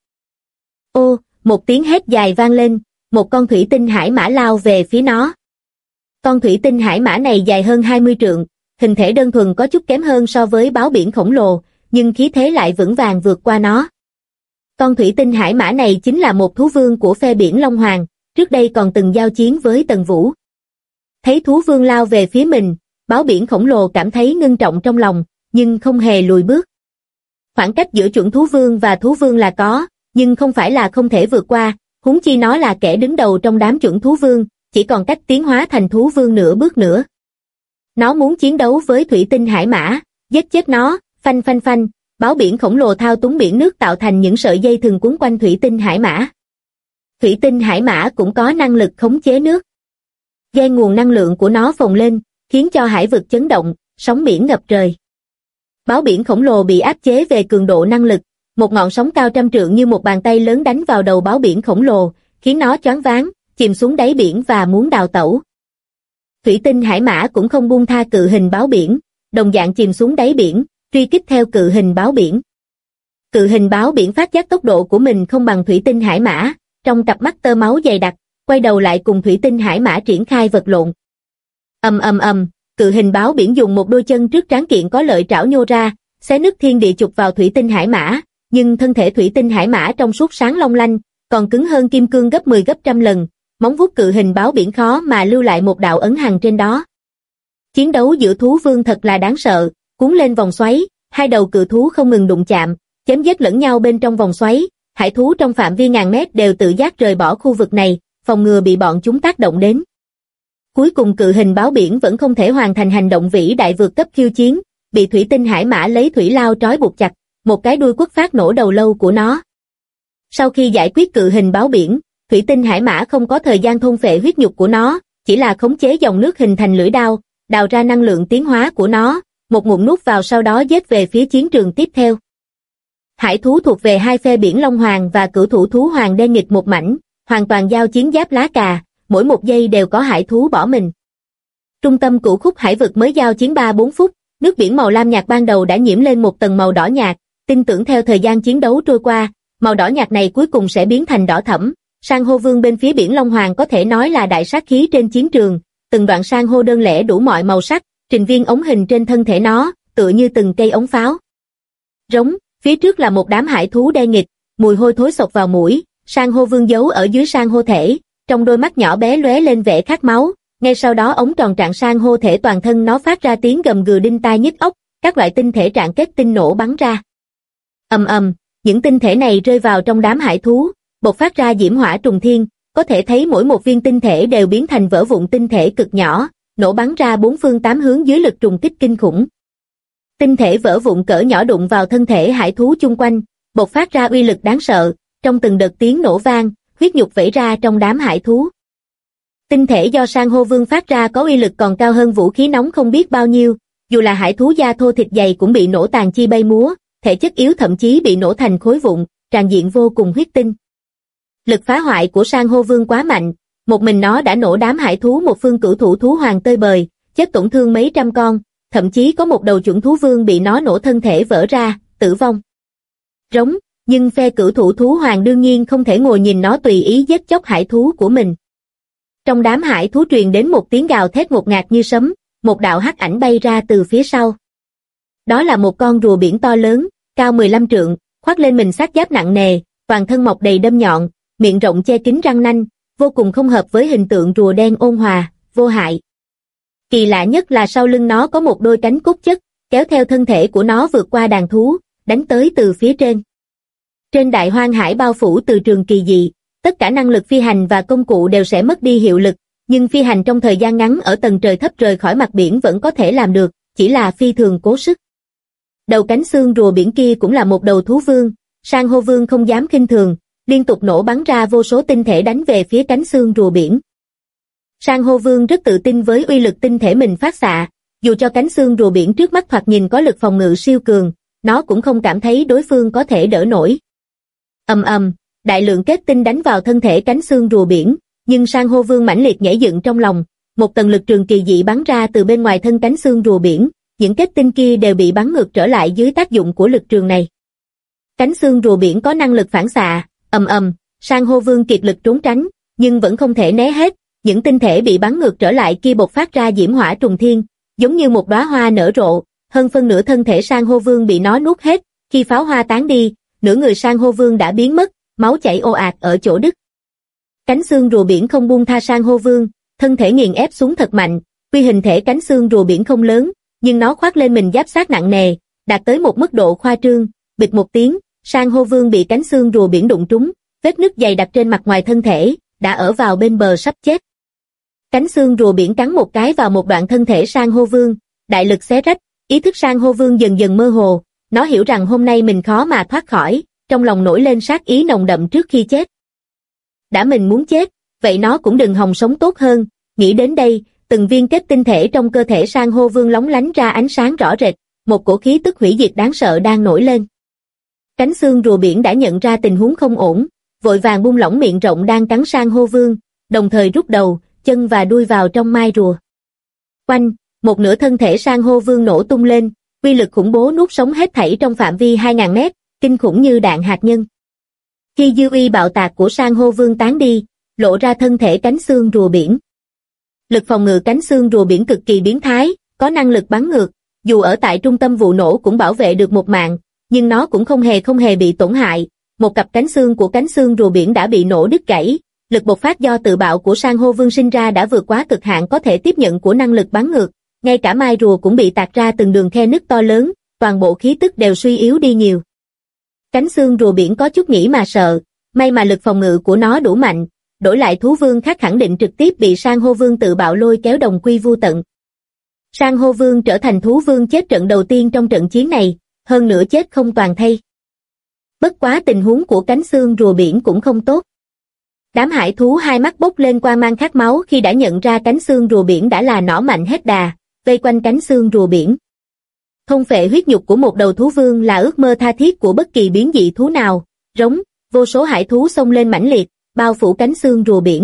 Ô, một tiếng hét dài vang lên, một con thủy tinh hải mã lao về phía nó. Con thủy tinh hải mã này dài hơn 20 trượng, hình thể đơn thuần có chút kém hơn so với báo biển khổng lồ, nhưng khí thế lại vững vàng vượt qua nó. Con thủy tinh hải mã này chính là một thú vương của phe Biển Long Hoàng, trước đây còn từng giao chiến với Tần Vũ. Thấy thú vương lao về phía mình, báo biển khổng lồ cảm thấy ngưng trọng trong lòng, nhưng không hề lùi bước. Khoảng cách giữa chuẩn thú vương và thú vương là có, nhưng không phải là không thể vượt qua, huống chi nó là kẻ đứng đầu trong đám chuẩn thú vương, chỉ còn cách tiến hóa thành thú vương nửa bước nữa. Nó muốn chiến đấu với thủy tinh hải mã, giết chết nó, phanh phanh phanh, báo biển khổng lồ thao túng biển nước tạo thành những sợi dây thừng quấn quanh thủy tinh hải mã. Thủy tinh hải mã cũng có năng lực khống chế nước. Ghen nguồn năng lượng của nó phồng lên, khiến cho hải vực chấn động, sóng biển ngập trời. Báo biển khổng lồ bị áp chế về cường độ năng lực, một ngọn sóng cao trăm trượng như một bàn tay lớn đánh vào đầu báo biển khổng lồ, khiến nó choáng váng, chìm xuống đáy biển và muốn đào tẩu. Thủy tinh hải mã cũng không buông tha cự hình báo biển, đồng dạng chìm xuống đáy biển, truy kích theo cự hình báo biển. Cự hình báo biển phát giác tốc độ của mình không bằng thủy tinh hải mã, trong cặp mắt tơ máu dày đặc, quay đầu lại cùng thủy tinh hải mã triển khai vật lộn. Cự hình báo biển dùng một đôi chân trước tráng kiện có lợi trảo nhô ra, xé nứt thiên địa chụp vào thủy tinh hải mã, nhưng thân thể thủy tinh hải mã trong suốt sáng long lanh, còn cứng hơn kim cương gấp 10 gấp trăm lần, móng vuốt cự hình báo biển khó mà lưu lại một đạo ấn hằn trên đó. Chiến đấu giữa thú vương thật là đáng sợ, cuốn lên vòng xoáy, hai đầu cự thú không ngừng đụng chạm, chém giết lẫn nhau bên trong vòng xoáy, hải thú trong phạm vi ngàn mét đều tự giác rời bỏ khu vực này, phòng ngừa bị bọn chúng tác động đến. Cuối cùng cự hình báo biển vẫn không thể hoàn thành hành động vĩ đại vượt cấp khiêu chiến, bị thủy tinh hải mã lấy thủy lao trói buộc chặt, một cái đuôi quất phát nổ đầu lâu của nó. Sau khi giải quyết cự hình báo biển, thủy tinh hải mã không có thời gian thôn phệ huyết nhục của nó, chỉ là khống chế dòng nước hình thành lưỡi đao, đào ra năng lượng tiến hóa của nó, một ngụm nuốt vào sau đó giết về phía chiến trường tiếp theo. Hải thú thuộc về hai phe biển Long Hoàng và Cửu Thủ thú hoàng đen nghịch một mảnh, hoàn toàn giao chiến giáp lá cà, mỗi một giây đều có hải thú bỏ mình. Trung tâm cửu khúc hải vực mới giao chiến 3-4 phút, nước biển màu lam nhạt ban đầu đã nhiễm lên một tầng màu đỏ nhạt, tin tưởng theo thời gian chiến đấu trôi qua, màu đỏ nhạt này cuối cùng sẽ biến thành đỏ thẫm. San hô vương bên phía biển Long Hoàng có thể nói là đại sát khí trên chiến trường, từng đoạn san hô đơn lẻ đủ mọi màu sắc, trình viên ống hình trên thân thể nó, tựa như từng cây ống pháo. Rống, phía trước là một đám hải thú đen nghịch, mùi hôi thối xộc vào mũi, san hô vương giấu ở dưới san hô thể, trong đôi mắt nhỏ bé lóe lên vẻ khát máu, ngay sau đó ống tròn trạng san hô thể toàn thân nó phát ra tiếng gầm gừ đinh tai nhức óc, các loại tinh thể trạng kết tinh nổ bắn ra. Những tinh thể này rơi vào trong đám hải thú, bộc phát ra diễm hỏa trùng thiên, có thể thấy mỗi một viên tinh thể đều biến thành vỡ vụn tinh thể cực nhỏ, nổ bắn ra bốn phương tám hướng dưới lực trùng kích kinh khủng. Tinh thể vỡ vụn cỡ nhỏ đụng vào thân thể hải thú chung quanh, bộc phát ra uy lực đáng sợ, trong từng đợt tiếng nổ vang, huyết nhục vẩy ra trong đám hải thú. Tinh thể do san hô vương phát ra có uy lực còn cao hơn vũ khí nóng không biết bao nhiêu, dù là hải thú da thô thịt dày cũng bị nổ tàn chi bay múa, thể chất yếu thậm chí bị nổ thành khối vụn, tràn diện vô cùng huyết tinh. Lực phá hoại của san hô vương quá mạnh, một mình nó đã nổ đám hải thú một phương cửu thủ thú hoàng tơi bời, chết tổn thương mấy trăm con, thậm chí có một đầu chuẩn thú vương bị nó nổ thân thể vỡ ra, tử vong. Rống, nhưng phe cửu thủ thú hoàng đương nhiên không thể ngồi nhìn nó tùy ý giết chóc hải thú của mình. Trong đám hải thú truyền đến một tiếng gào thét ngột ngạt như sấm, một đạo hắc ảnh bay ra từ phía sau. Đó là một con rùa biển to lớn, cao 15 trượng, khoác lên mình xác giáp nặng nề, toàn thân mọc đầy đâm nhọn, miệng rộng che kín răng nanh, vô cùng không hợp với hình tượng rùa đen ôn hòa, vô hại. Kỳ lạ nhất là sau lưng nó có một đôi cánh cốt chất, kéo theo thân thể của nó vượt qua đàn thú, đánh tới từ phía trên. Trên đại hoang hải bao phủ từ trường kỳ dị, tất cả năng lực phi hành và công cụ đều sẽ mất đi hiệu lực, nhưng phi hành trong thời gian ngắn ở tầng trời thấp rời khỏi mặt biển vẫn có thể làm được, chỉ là phi thường cố sức. Đầu cánh xương rùa biển kia cũng là một đầu thú vương, san hô vương không dám khinh thường, liên tục nổ bắn ra vô số tinh thể đánh về phía cánh xương rùa biển. San hô vương rất tự tin với uy lực tinh thể mình phát xạ, dù cho cánh xương rùa biển trước mắt thoạt nhìn có lực phòng ngự siêu cường, nó cũng không cảm thấy đối phương có thể đỡ nổi. Đại lượng kết tinh đánh vào thân thể cánh xương rùa biển, nhưng san hô vương mãnh liệt nhảy dựng trong lòng, một tầng lực trường kỳ dị bắn ra từ bên ngoài thân cánh xương rùa biển, những kết tinh kia đều bị bắn ngược trở lại dưới tác dụng của lực trường này. Cánh xương rùa biển có năng lực phản xạ, san hô vương kiệt lực trốn tránh, nhưng vẫn không thể né hết, những tinh thể bị bắn ngược trở lại kia bộc phát ra diễm hỏa trùng thiên, giống như một đóa hoa nở rộ, hơn phân nửa thân thể san hô vương bị nó nuốt hết, khi pháo hoa tán đi, nửa người san hô vương đã biến mất, máu chảy ồ ạt ở chỗ đứt. Cánh xương rùa biển không buông tha san hô vương, thân thể nghiền ép xuống thật mạnh, tuy hình thể cánh xương rùa biển không lớn, nhưng nó khoác lên mình giáp xác nặng nề, đạt tới một mức độ khoa trương, bịch một tiếng, san hô vương bị cánh xương rùa biển đụng trúng, vết nứt dày đặc trên mặt ngoài thân thể, đã ở vào bên bờ sắp chết. Cánh xương rùa biển cắn một cái vào một đoạn thân thể san hô vương, đại lực xé rách, ý thức san hô vương dần dần mơ hồ, nó hiểu rằng hôm nay mình khó mà thoát khỏi, trong lòng nổi lên sát ý nồng đậm trước khi chết. Đã mình muốn chết, vậy nó cũng đừng hòng sống tốt hơn. Nghĩ đến đây, từng viên kết tinh thể trong cơ thể san hô vương lóng lánh ra ánh sáng rõ rệt, một cổ khí tức hủy diệt đáng sợ đang nổi lên. Cánh xương rùa biển đã nhận ra tình huống không ổn, vội vàng buông lỏng miệng rộng đang cắn san hô vương, đồng thời rút đầu, chân và đuôi vào trong mai rùa. Oanh, một nửa thân thể san hô vương nổ tung lên, uy lực khủng bố nuốt sống hết thảy trong phạm vi 2.000 mét, kinh khủng như đạn hạt nhân. Khi dư uy bạo tạc của san hô vương tán đi, lộ ra thân thể cánh xương rùa biển. Lực phòng ngự cánh xương rùa biển cực kỳ biến thái, có năng lực bắn ngược, dù ở tại trung tâm vụ nổ cũng bảo vệ được một mạng, nhưng nó cũng không hề bị tổn hại. Một cặp cánh xương của cánh xương rùa biển đã bị nổ đứt gãy, lực bộc phát do tự bạo của san hô vương sinh ra đã vượt quá cực hạn có thể tiếp nhận của năng lực bắn ngược, ngay cả mai rùa cũng bị tạc ra từng đường khe nứt to lớn, toàn bộ khí tức đều suy yếu đi nhiều. Cánh xương rùa biển có chút nghĩ mà sợ, may mà lực phòng ngự của nó đủ mạnh, đổi lại thú vương khác khẳng định trực tiếp bị san hô vương tự bạo lôi kéo đồng quy vu tận. San hô vương trở thành thú vương chết trận đầu tiên trong trận chiến này, hơn nữa chết không toàn thây. Bất quá tình huống của cánh xương rùa biển cũng không tốt. Đám hải thú hai mắt bốc lên quang mang khát máu khi đã nhận ra cánh xương rùa biển đã là nỏ mạnh hết đà, vây quanh cánh xương rùa biển. Thôn phệ huyết nhục của một đầu thú vương là ước mơ tha thiết của bất kỳ biến dị thú nào, rống, vô số hải thú xông lên mãnh liệt, bao phủ cánh xương rùa biển.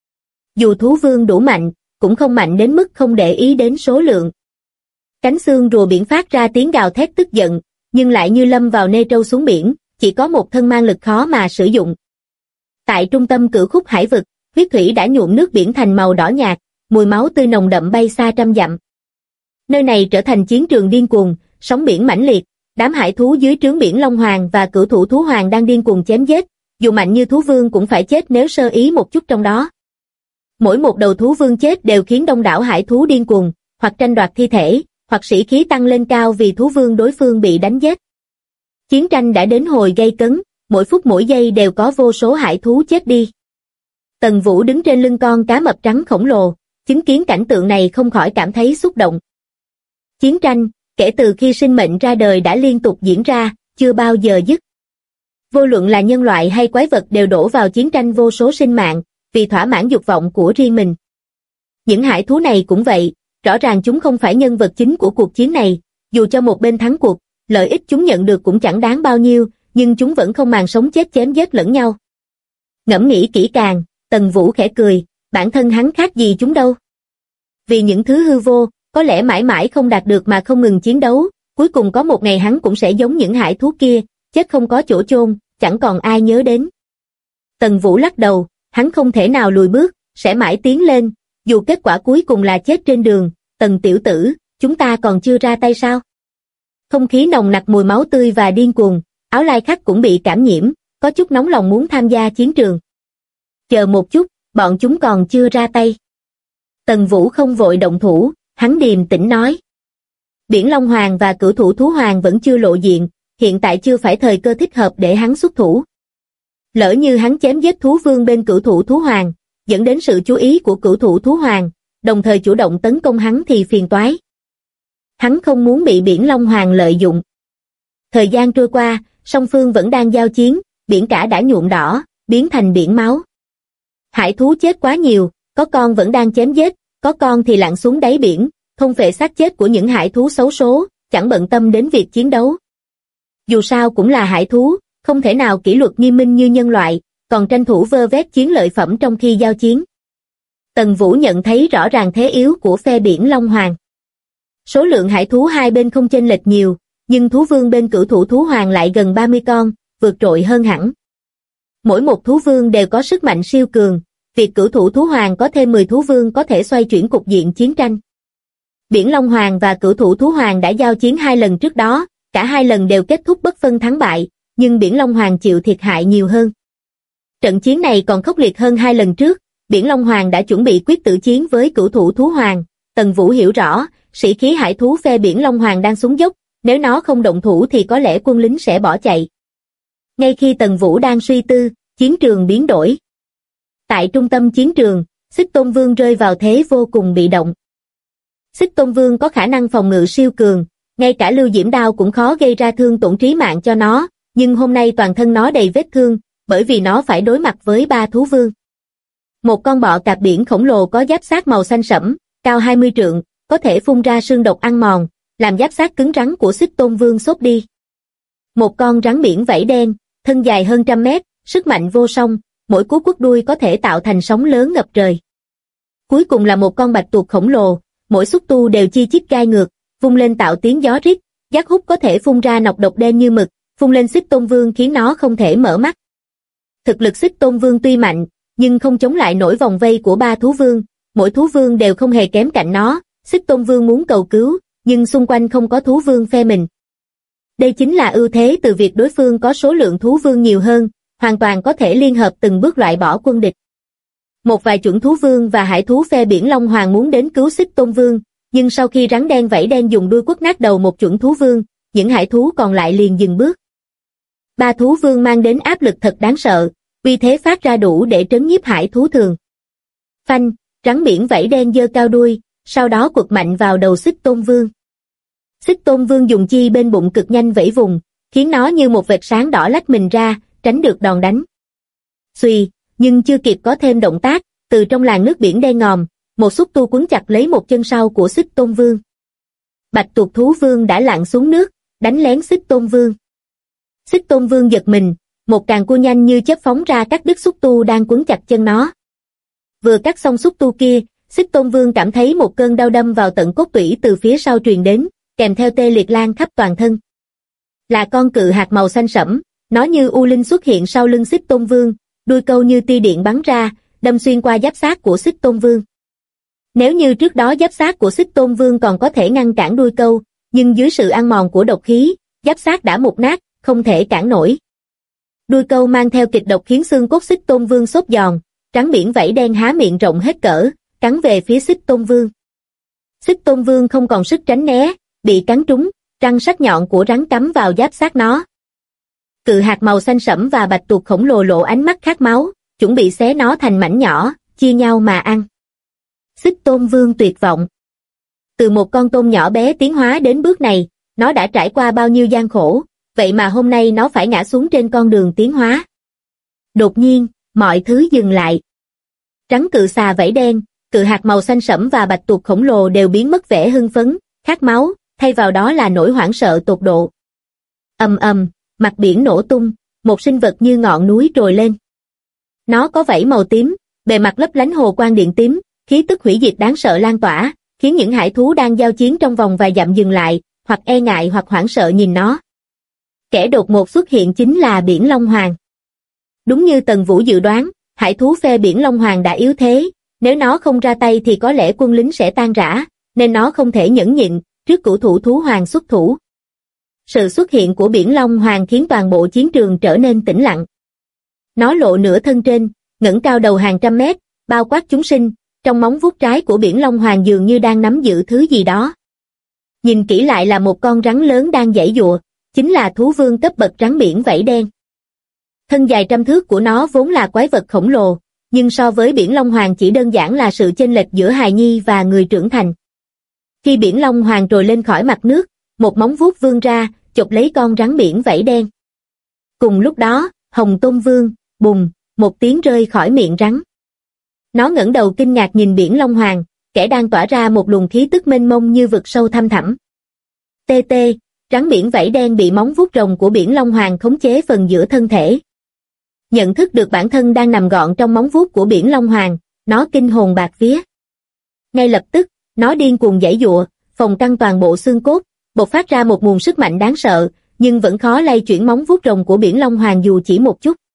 Dù thú vương đủ mạnh, cũng không mạnh đến mức không để ý đến số lượng. Cánh xương rùa biển phát ra tiếng gào thét tức giận, nhưng lại như lâm vào nê trâu xuống biển, chỉ có một thân mang lực khó mà sử dụng. Tại trung tâm cửu khúc hải vực, huyết thủy đã nhuộm nước biển thành màu đỏ nhạt, mùi máu tươi nồng đậm bay xa trăm dặm. Nơi này trở thành chiến trường điên cuồng, sóng biển mãnh liệt, đám hải thú dưới trướng biển Long Hoàng và cửu thủ thú hoàng đang điên cuồng chém giết, dù mạnh như thú vương cũng phải chết nếu sơ ý một chút trong đó. Mỗi một đầu thú vương chết đều khiến đông đảo hải thú điên cuồng, hoặc tranh đoạt thi thể, hoặc sĩ khí tăng lên cao vì thú vương đối phương bị đánh giết. Chiến tranh đã đến hồi gay cấn, mỗi phút mỗi giây đều có vô số hải thú chết đi. Tần Vũ đứng trên lưng con cá mập trắng khổng lồ, chứng kiến cảnh tượng này không khỏi cảm thấy xúc động. Chiến tranh, kể từ khi sinh mệnh ra đời đã liên tục diễn ra, chưa bao giờ dứt. Vô luận là nhân loại hay quái vật đều đổ vào chiến tranh vô số sinh mạng, vì thỏa mãn dục vọng của riêng mình. Những hải thú này cũng vậy, rõ ràng chúng không phải nhân vật chính của cuộc chiến này, dù cho một bên thắng cuộc, lợi ích chúng nhận được cũng chẳng đáng bao nhiêu, nhưng chúng vẫn không màng sống chết chém giết lẫn nhau. Ngẫm nghĩ kỹ càng, Tần Vũ khẽ cười, bản thân hắn khác gì chúng đâu. Vì những thứ hư vô, có lẽ mãi mãi không đạt được mà không ngừng chiến đấu, cuối cùng có một ngày hắn cũng sẽ giống những hải thú kia, chết không có chỗ chôn, chẳng còn ai nhớ đến. Tần Vũ lắc đầu, hắn không thể nào lùi bước, sẽ mãi tiến lên, dù kết quả cuối cùng là chết trên đường. Tần tiểu tử, chúng ta còn chưa ra tay sao? Không khí nồng nặc mùi máu tươi và điên cuồng, Áo Lai Khắc cũng bị cảm nhiễm, có chút nóng lòng muốn tham gia chiến trường. Chờ một chút, bọn chúng còn chưa ra tay. Tần Vũ không vội động thủ, hắn điềm tĩnh nói. Biển Long Hoàng và cửu thủ thú hoàng vẫn chưa lộ diện, hiện tại chưa phải thời cơ thích hợp để hắn xuất thủ. Lỡ như hắn chém giết thú vương bên cửu thủ thú hoàng, dẫn đến sự chú ý của cửu thủ thú hoàng, đồng thời chủ động tấn công hắn thì phiền toái. Hắn không muốn bị biển Long Hoàng lợi dụng. Thời gian trôi qua, song phương vẫn đang giao chiến, biển cả đã nhuộm đỏ, biến thành biển máu. Hải thú chết quá nhiều, có con vẫn đang chém giết, có con thì lặn xuống đáy biển, thôn phệ xác chết của những hải thú xấu số, chẳng bận tâm đến việc chiến đấu. Dù sao cũng là hải thú, không thể nào kỷ luật nghiêm minh như nhân loại, còn tranh thủ vơ vét chiến lợi phẩm trong khi giao chiến. Tần Vũ nhận thấy rõ ràng thế yếu của phe biển Long Hoàng. Số lượng hải thú hai bên không chênh lệch nhiều, nhưng thú vương bên cửu thủ thú hoàng lại gần 30 con, vượt trội hơn hẳn. Mỗi một thú vương đều có sức mạnh siêu cường, việc cửu thủ thú hoàng có thêm 10 thú vương có thể xoay chuyển cục diện chiến tranh. Biển Long Hoàng và cửu thủ thú hoàng đã giao chiến 2 lần trước đó, cả 2 lần đều kết thúc bất phân thắng bại, nhưng biển Long Hoàng chịu thiệt hại nhiều hơn. Trận chiến này còn khốc liệt hơn 2 lần trước, biển Long Hoàng đã chuẩn bị quyết tử chiến với cửu thủ thú hoàng. Tần Vũ hiểu rõ, sĩ khí hải thú phe biển Long Hoàng đang xuống dốc, nếu nó không động thủ thì có lẽ quân lính sẽ bỏ chạy. Ngay khi Tần Vũ đang suy tư, chiến trường biến đổi. Tại trung tâm chiến trường, Xích Tôn Vương rơi vào thế vô cùng bị động. Xích Tôn Vương có khả năng phòng ngự siêu cường, ngay cả lưu diễm đao cũng khó gây ra thương tổn trí mạng cho nó, nhưng hôm nay toàn thân nó đầy vết thương, bởi vì nó phải đối mặt với ba thú vương. Một con bọ cạp biển khổng lồ có giáp xác màu xanh sẫm, cao 20 trượng, có thể phun ra sương độc ăn mòn, làm giáp xác cứng rắn của Xích Tôn Vương xốp đi. Một con rắn biển vảy đen, thân dài hơn 100 mét, sức mạnh vô song, mỗi cú quất đuôi có thể tạo thành sóng lớn ngập trời. Cuối cùng là một con bạch tuộc khổng lồ, mỗi xúc tu đều chi chít gai ngược, vung lên tạo tiếng gió rít, giác hút có thể phun ra nọc độc đen như mực, phun lên Xích Tôn Vương khiến nó không thể mở mắt. Thực lực Xích Tôn Vương tuy mạnh, nhưng không chống lại nổi vòng vây của ba thú vương, mỗi thú vương đều không hề kém cạnh nó. Xích Tôn Vương muốn cầu cứu, nhưng xung quanh không có thú vương phe mình. Đây chính là ưu thế từ việc đối phương có số lượng thú vương nhiều hơn, hoàn toàn có thể liên hợp từng bước loại bỏ quân địch. Một vài chuẩn thú vương và hải thú phe biển Long Hoàng muốn đến cứu Xích Tôn Vương, nhưng sau khi rắn đen vảy đen dùng đuôi quất nát đầu một chuẩn thú vương, những hải thú còn lại liền dừng bước. Ba thú vương mang đến áp lực thật đáng sợ, uy thế phát ra đủ để trấn nhiếp hải thú thường. Phanh, rắn biển vảy đen giơ cao đuôi, sau đó quật mạnh vào đầu Xích Tôn Vương. Xích Tôn Vương dùng chi bên bụng cực nhanh vẫy vùng, khiến nó như một vệt sáng đỏ lách mình ra, tránh được đòn đánh. Xuy, nhưng chưa kịp có thêm động tác, từ trong làn nước biển đen ngòm, một xúc tu quấn chặt lấy một chân sau của Xích Tôn Vương. Bạch tuộc thú vương đã lặn xuống nước, đánh lén Xích Tôn Vương. Xích Tôn Vương giật mình, một càng cua nhanh như chớp phóng ra cắt đứt xúc tu đang quấn chặt chân nó. Vừa cắt xong xúc tu kia, Xích Tôn Vương cảm thấy một cơn đau đâm vào tận cốt tủy từ phía sau truyền đến, kèm theo tê liệt lan khắp toàn thân. Là con cự hạt màu xanh sẫm, nó như u linh xuất hiện sau lưng Xích Tôn Vương, đuôi câu như tia điện bắn ra, đâm xuyên qua giáp xác của Xích Tôn Vương. Nếu như trước đó giáp xác của Xích Tôn Vương còn có thể ngăn cản đuôi câu, nhưng dưới sự ăn mòn của độc khí, giáp xác đã mục nát, không thể cản nổi. Đuôi câu mang theo kịch độc khiến xương cốt Xích Tôn Vương xốp giòn, rắn biển vảy đen há miệng rộng hết cỡ, cắn về phía Xích Tôn Vương. Xích Tôn Vương không còn sức tránh né, bị cắn trúng, răng sắc nhọn của rắn cắm vào giáp xác nó. Cự hạt màu xanh sẫm và bạch tuộc khổng lồ lộ ánh mắt khát máu, chuẩn bị xé nó thành mảnh nhỏ, chia nhau mà ăn. Xích Tôn Vương tuyệt vọng. Từ một con tôm nhỏ bé tiến hóa đến bước này, nó đã trải qua bao nhiêu gian khổ, vậy mà hôm nay nó phải ngã xuống trên con đường tiến hóa. Đột nhiên, mọi thứ dừng lại. Rắn cự xà vảy đen, cự hạt màu xanh sẫm và bạch tuộc khổng lồ đều biến mất vẻ hưng phấn, khát máu, thay vào đó là nỗi hoảng sợ tột độ. Ầm ầm, mặt biển nổ tung, một sinh vật như ngọn núi trồi lên. Nó có vảy màu tím, bề mặt lấp lánh hồ quang điện tím, khí tức hủy diệt đáng sợ lan tỏa, khiến những hải thú đang giao chiến trong vòng vài dặm dừng lại, hoặc e ngại hoặc hoảng sợ nhìn nó. Kẻ đột ngột xuất hiện chính là biển Long Hoàng. Đúng như Tần Vũ dự đoán, hải thú phe biển Long Hoàng đã yếu thế, nếu nó không ra tay thì có lẽ quân lính sẽ tan rã, nên nó không thể nhẫn nhịn trước cửu thủ thú hoàng xuất thủ. Sự xuất hiện của biển Long Hoàng khiến toàn bộ chiến trường trở nên tĩnh lặng. Nó lộ nửa thân trên, ngẩng cao đầu hàng trăm mét, bao quát chúng sinh, trong móng vuốt trái của biển Long Hoàng dường như đang nắm giữ thứ gì đó. Nhìn kỹ lại là một con rắn lớn đang giãy giụa, chính là thú vương cấp bậc rắn biển vảy đen. Thân dài trăm thước của nó vốn là quái vật khổng lồ, nhưng so với biển Long Hoàng chỉ đơn giản là sự chênh lệch giữa hài nhi và người trưởng thành. Khi biển Long Hoàng trồi lên khỏi mặt nước, một móng vuốt vươn ra, chộp lấy con rắn biển vảy đen. Cùng lúc đó, Hồng Tôn Vương, bùng, một tiếng rơi khỏi miệng rắn. Nó ngẩng đầu kinh ngạc nhìn biển Long Hoàng, kẻ đang tỏa ra một luồng khí tức mênh mông như vực sâu thăm thẳm. Tê tê, rắn biển vảy đen bị móng vuốt rồng của biển Long Hoàng khống chế phần giữa thân thể. Nhận thức được bản thân đang nằm gọn trong móng vuốt của biển Long Hoàng, nó kinh hồn bạt vía. Ngay lập tức, nó điên cuồng giãy giụa, phồng căng toàn bộ xương cốt, bộc phát ra một nguồn sức mạnh đáng sợ, nhưng vẫn khó lay chuyển móng vuốt rồng của biển Long Hoàng dù chỉ một chút.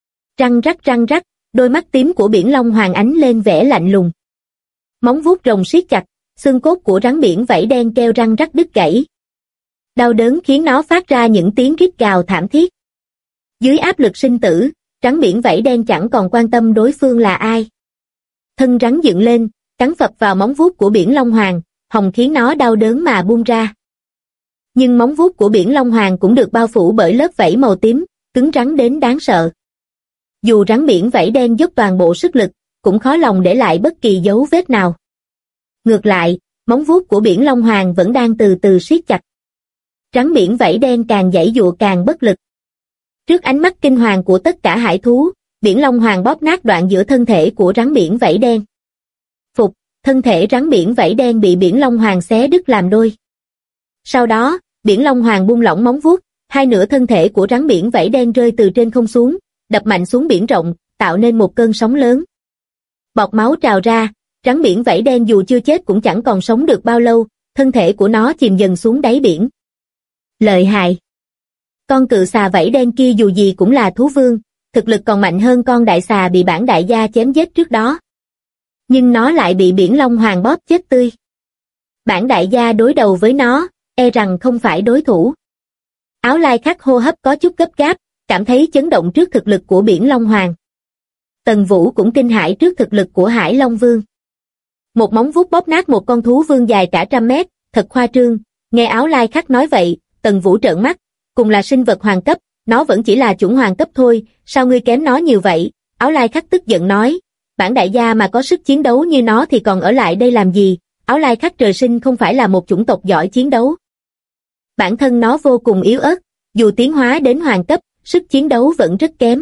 Răng rắc, đôi mắt tím của biển Long Hoàng ánh lên vẻ lạnh lùng. Móng vuốt rồng siết chặt, xương cốt của rắn biển vảy đen kêu răng rắc đứt gãy. Đau đớn khiến nó phát ra những tiếng rít gào thảm thiết. Dưới áp lực sinh tử, rắn biển vảy đen chẳng còn quan tâm đối phương là ai. Thân rắn dựng lên, cắn phập vào móng vuốt của biển Long Hoàng, hồng khiến nó đau đớn mà buông ra. Nhưng móng vuốt của biển Long Hoàng cũng được bao phủ bởi lớp vảy màu tím, cứng rắn đến đáng sợ. Dù rắn biển vảy đen dốc toàn bộ sức lực, cũng khó lòng để lại bất kỳ dấu vết nào. Ngược lại, móng vuốt của biển Long Hoàng vẫn đang từ từ siết chặt. Rắn biển vảy đen càng giãy giụa càng bất lực. Trước ánh mắt kinh hoàng của tất cả hải thú, Biển Long Hoàng bóp nát đoạn giữa thân thể của rắn biển vảy đen. Phục, thân thể rắn biển vảy đen bị Biển Long Hoàng xé đứt làm đôi. Sau đó, Biển Long Hoàng buông lỏng móng vuốt, hai nửa thân thể của rắn biển vảy đen rơi từ trên không xuống, đập mạnh xuống biển rộng, tạo nên một cơn sóng lớn. Bọt máu trào ra, rắn biển vảy đen dù chưa chết cũng chẳng còn sống được bao lâu, thân thể của nó chìm dần xuống đáy biển. Lợi hại! Con cự xà vảy đen kia dù gì cũng là thú vương, thực lực còn mạnh hơn con đại xà bị bản đại gia chém giết trước đó. Nhưng nó lại bị Biển Long Hoàng bóp chết tươi. Bản đại gia đối đầu với nó, e rằng không phải đối thủ. Áo Lai Khắc hô hấp có chút gấp gáp, cảm thấy chấn động trước thực lực của Biển Long Hoàng. Tần Vũ cũng kinh hãi trước thực lực của Hải Long Vương. Một móng vuốt bóp nát một con thú vương dài cả 100 mét, thật khoa trương. Nghe Áo Lai Khắc nói vậy, Tần Vũ trợn mắt, cùng là sinh vật hoàng cấp, nó vẫn chỉ là chủng hoàng cấp thôi, sao ngươi kém nó nhiều vậy? Áo Lai Khắc tức giận nói, bản đại gia mà có sức chiến đấu như nó thì còn ở lại đây làm gì? Áo Lai Khắc trời sinh không phải là một chủng tộc giỏi chiến đấu. Bản thân nó vô cùng yếu ớt, dù tiến hóa đến hoàng cấp, sức chiến đấu vẫn rất kém.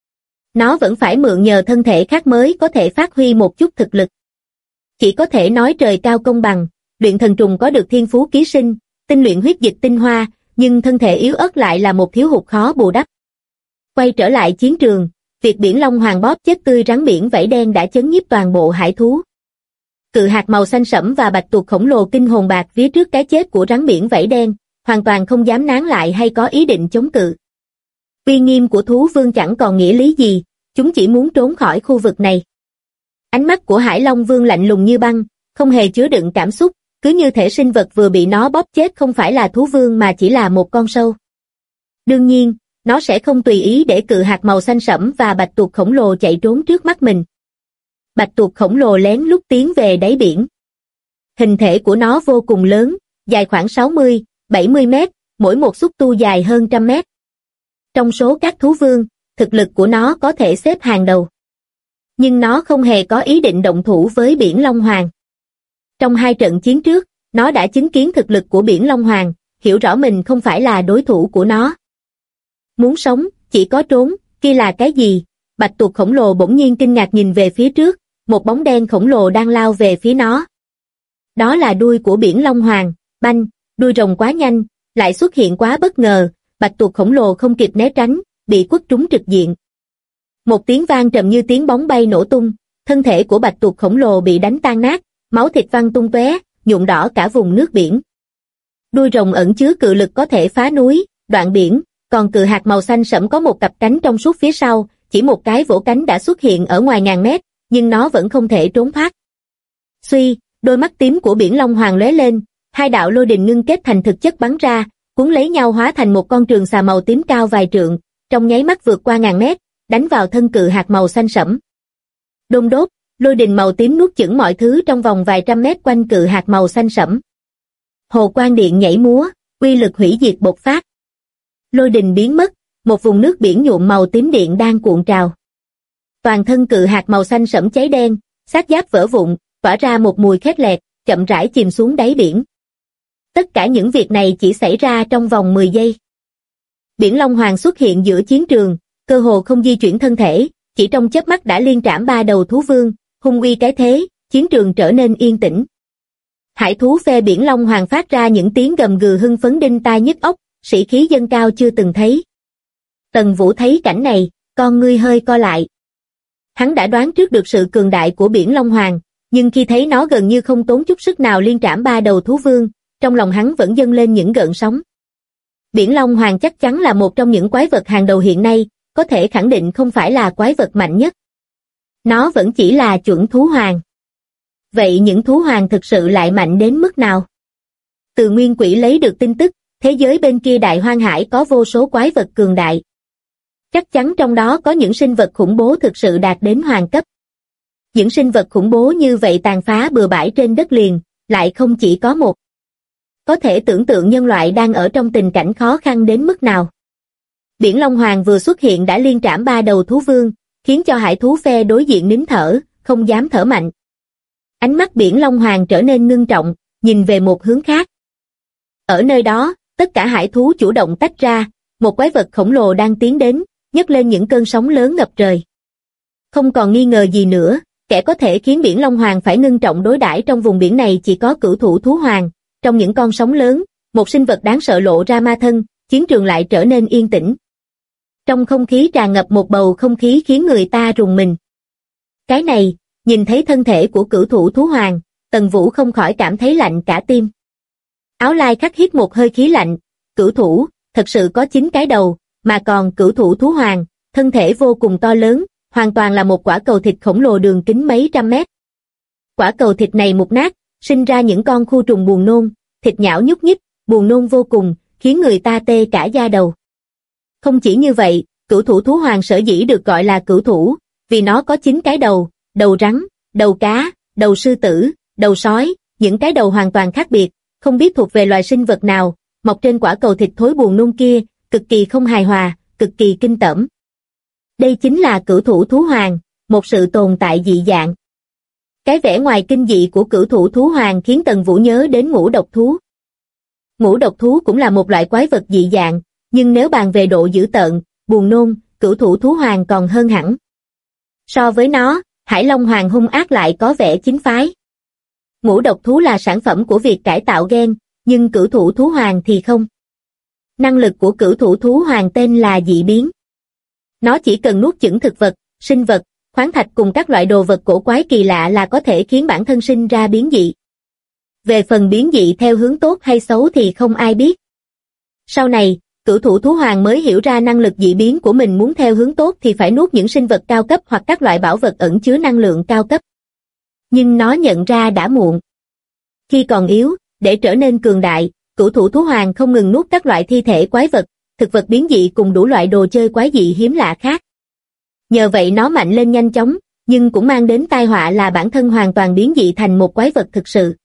Nó vẫn phải mượn nhờ thân thể khác mới có thể phát huy một chút thực lực. Chỉ có thể nói trời cao công bằng, luyện thần trùng có được thiên phú ký sinh, tinh luyện huyết dịch tinh hoa, nhưng thân thể yếu ớt lại là một thiếu hụt khó bù đắp. Quay trở lại chiến trường, việc Biển Long Hoàng bóp chết tươi rắn biển vảy đen đã chấn nhiếp toàn bộ hải thú. Cự hạt màu xanh sẫm và bạch tuộc khổng lồ kinh hồn bạc phía trước cái chết của rắn biển vảy đen, hoàn toàn không dám nán lại hay có ý định chống cự. Uy nghiêm của thú vương chẳng còn nghĩa lý gì, chúng chỉ muốn trốn khỏi khu vực này. Ánh mắt của Hải Long Vương lạnh lùng như băng, không hề chứa đựng cảm xúc, cứ như thể sinh vật vừa bị nó bóp chết không phải là thú vương mà chỉ là một con sâu. Đương nhiên, nó sẽ không tùy ý để cự hạt màu xanh sẫm và bạch tuộc khổng lồ chạy trốn trước mắt mình. Bạch tuộc khổng lồ lén lút tiến về đáy biển. Hình thể của nó vô cùng lớn, dài khoảng 60-70 mét, mỗi một xúc tu dài hơn 100 mét. Trong số các thú vương, thực lực của nó có thể xếp hàng đầu. Nhưng nó không hề có ý định động thủ với Biển Long Hoàng. Trong 2 trận chiến trước, nó đã chứng kiến thực lực của Biển Long Hoàng, hiểu rõ mình không phải là đối thủ của nó. Muốn sống, chỉ có trốn, kia là cái gì? Bạch tuộc khổng lồ bỗng nhiên kinh ngạc nhìn về phía trước, một bóng đen khổng lồ đang lao về phía nó. Đó là đuôi của Biển Long Hoàng, banh, đuôi rồng quá nhanh, lại xuất hiện quá bất ngờ, bạch tuộc khổng lồ không kịp né tránh, bị quất trúng trực diện. Một tiếng vang trầm như tiếng bóng bay nổ tung, thân thể của bạch tuộc khổng lồ bị đánh tan nát, máu thịt văng tung tóe, nhuộm đỏ cả vùng nước biển. Đuôi rồng ẩn chứa cự lực có thể phá núi, đoạn biển, còn cự hạt màu xanh sẫm có một cặp cánh trong suốt phía sau, chỉ một cái vỗ cánh đã xuất hiện ở ngoài ngàn mét, nhưng nó vẫn không thể trốn thoát. Suy, đôi mắt tím của Biển Long Hoàng lóe lên, 2 đạo lôi đình ngưng kết thành thực chất bắn ra, cuốn lấy nhau hóa thành một con trường xà màu tím cao vài trượng, trong nháy mắt vượt qua ngàn mét, đánh vào thân cự hạt màu xanh sẫm. Đôn đốt, lôi đình màu tím nuốt chửng mọi thứ trong vòng vài trăm mét quanh cự hạt màu xanh sẫm. Hồ quang điện nhảy múa, uy lực hủy diệt bộc phát. Lôi đình biến mất, một vùng nước biển nhuộm màu tím điện đang cuộn trào. Toàn thân cự hạt màu xanh sẫm cháy đen, xác giáp vỡ vụn, tỏa ra một mùi khét lẹt, chậm rãi chìm xuống đáy biển. Tất cả những việc này chỉ xảy ra trong vòng 10 giây. Biển Long Hoàng xuất hiện giữa chiến trường, cơ hồ không di chuyển thân thể, chỉ trong chớp mắt đã liên trảm 3 đầu thú vương, hung uy cái thế, chiến trường trở nên yên tĩnh. Hải thú phe Biển Long Hoàng phát ra những tiếng gầm gừ hưng phấn đinh tai nhức óc, sĩ khí dâng cao chưa từng thấy. Tần Vũ thấy cảnh này, con ngươi hơi co lại. Hắn đã đoán trước được sự cường đại của Biển Long Hoàng, nhưng khi thấy nó gần như không tốn chút sức nào liên trảm 3 đầu thú vương, trong lòng hắn vẫn dâng lên những gợn sóng. Biển Long Hoàng chắc chắn là một trong những quái vật hàng đầu hiện nay, có thể khẳng định không phải là quái vật mạnh nhất. Nó vẫn chỉ là chuẩn thú hoàng. Vậy những thú hoàng thực sự lại mạnh đến mức nào? Từ Nguyên Quỷ lấy được tin tức, thế giới bên kia Đại Hoang Hải có vô số quái vật cường đại. Chắc chắn trong đó có những sinh vật khủng bố thực sự đạt đến hoàng cấp. Những sinh vật khủng bố như vậy tàn phá bừa bãi trên đất liền, lại không chỉ có một. Có thể tưởng tượng nhân loại đang ở trong tình cảnh khó khăn đến mức nào. Biển Long Hoàng vừa xuất hiện đã liên trảm 3 đầu thú vương, khiến cho hải thú phe đối diện nín thở, không dám thở mạnh. Ánh mắt Biển Long Hoàng trở nên ngưng trọng, nhìn về một hướng khác. Ở nơi đó, tất cả hải thú chủ động tách ra, một quái vật khổng lồ đang tiến đến, nhấc lên những cơn sóng lớn ngập trời. Không còn nghi ngờ gì nữa, kẻ có thể khiến biển Long Hoàng phải ngưng trọng đối đãi trong vùng biển này chỉ có Cửu Thủ Thú Hoàng. Trong những con sóng lớn, một sinh vật đáng sợ lộ ra ma thân, chiến trường lại trở nên yên tĩnh. Trong không khí tràn ngập một bầu không khí khiến người ta rùng mình. Cái này, nhìn thấy thân thể của Cửu Thủ Thú Hoàng, Tần Vũ không khỏi cảm thấy lạnh cả tim. Áo Lai Khắc hít một hơi khí lạnh, Cửu Thủ, thật sự có 9 cái đầu, mà còn Cửu Thủ Thú Hoàng, thân thể vô cùng to lớn, hoàn toàn là một quả cầu thịt khổng lồ đường kính mấy trăm mét. Quả cầu thịt này mục nát, sinh ra những con khu trùng buồn nôn, thịt nhão nhúc nhích, buồn nôn vô cùng, khiến người ta tê cả da đầu. Không chỉ như vậy, Cửu Thủ Thú Hoàng sở dĩ được gọi là cửu thủ, vì nó có 9 cái đầu, đầu rắn, đầu cá, đầu sư tử, đầu sói, những cái đầu hoàn toàn khác biệt, không biết thuộc về loài sinh vật nào, mọc trên quả cầu thịt thối buồn nôn kia, cực kỳ không hài hòa, cực kỳ kinh tởm. Đây chính là Cửu Thủ Thú Hoàng, một sự tồn tại dị dạng. Cái vẻ ngoài kinh dị của Cửu Thủ Thú Hoàng khiến Tần Vũ nhớ đến ngũ độc thú. Ngũ độc thú cũng là một loại quái vật dị dạng, nhưng nếu bàn về độ dữ tợn, buồn nôn, Cửu Thủ Thú Hoàng còn hơn hẳn. So với nó, Hải Long Hoàng hung ác lại có vẻ chính phái. Ngũ độc thú là sản phẩm của việc cải tạo gen, nhưng Cửu Thủ Thú Hoàng thì không. Năng lực của Cửu Thủ Thú Hoàng tên là dị biến. Nó chỉ cần nuốt chửng thực vật, sinh vật, khoáng thạch cùng các loại đồ vật cổ quái kỳ lạ là có thể khiến bản thân sinh ra biến dị. Về phần biến dị theo hướng tốt hay xấu thì không ai biết. Sau này, Cửu Thủ Thú Hoàng mới hiểu ra năng lực dị biến của mình, muốn theo hướng tốt thì phải nuốt những sinh vật cao cấp hoặc các loại bảo vật ẩn chứa năng lượng cao cấp. Nhưng nó nhận ra đã muộn. Khi còn yếu, để trở nên cường đại, Cửu Thủ Thú Hoàng không ngừng nuốt các loại thi thể quái vật, thực vật biến dị cùng đủ loại đồ chơi quái dị hiếm lạ khác. Nhờ vậy nó mạnh lên nhanh chóng, nhưng cũng mang đến tai họa là bản thân hoàn toàn biến dị thành một quái vật thực sự.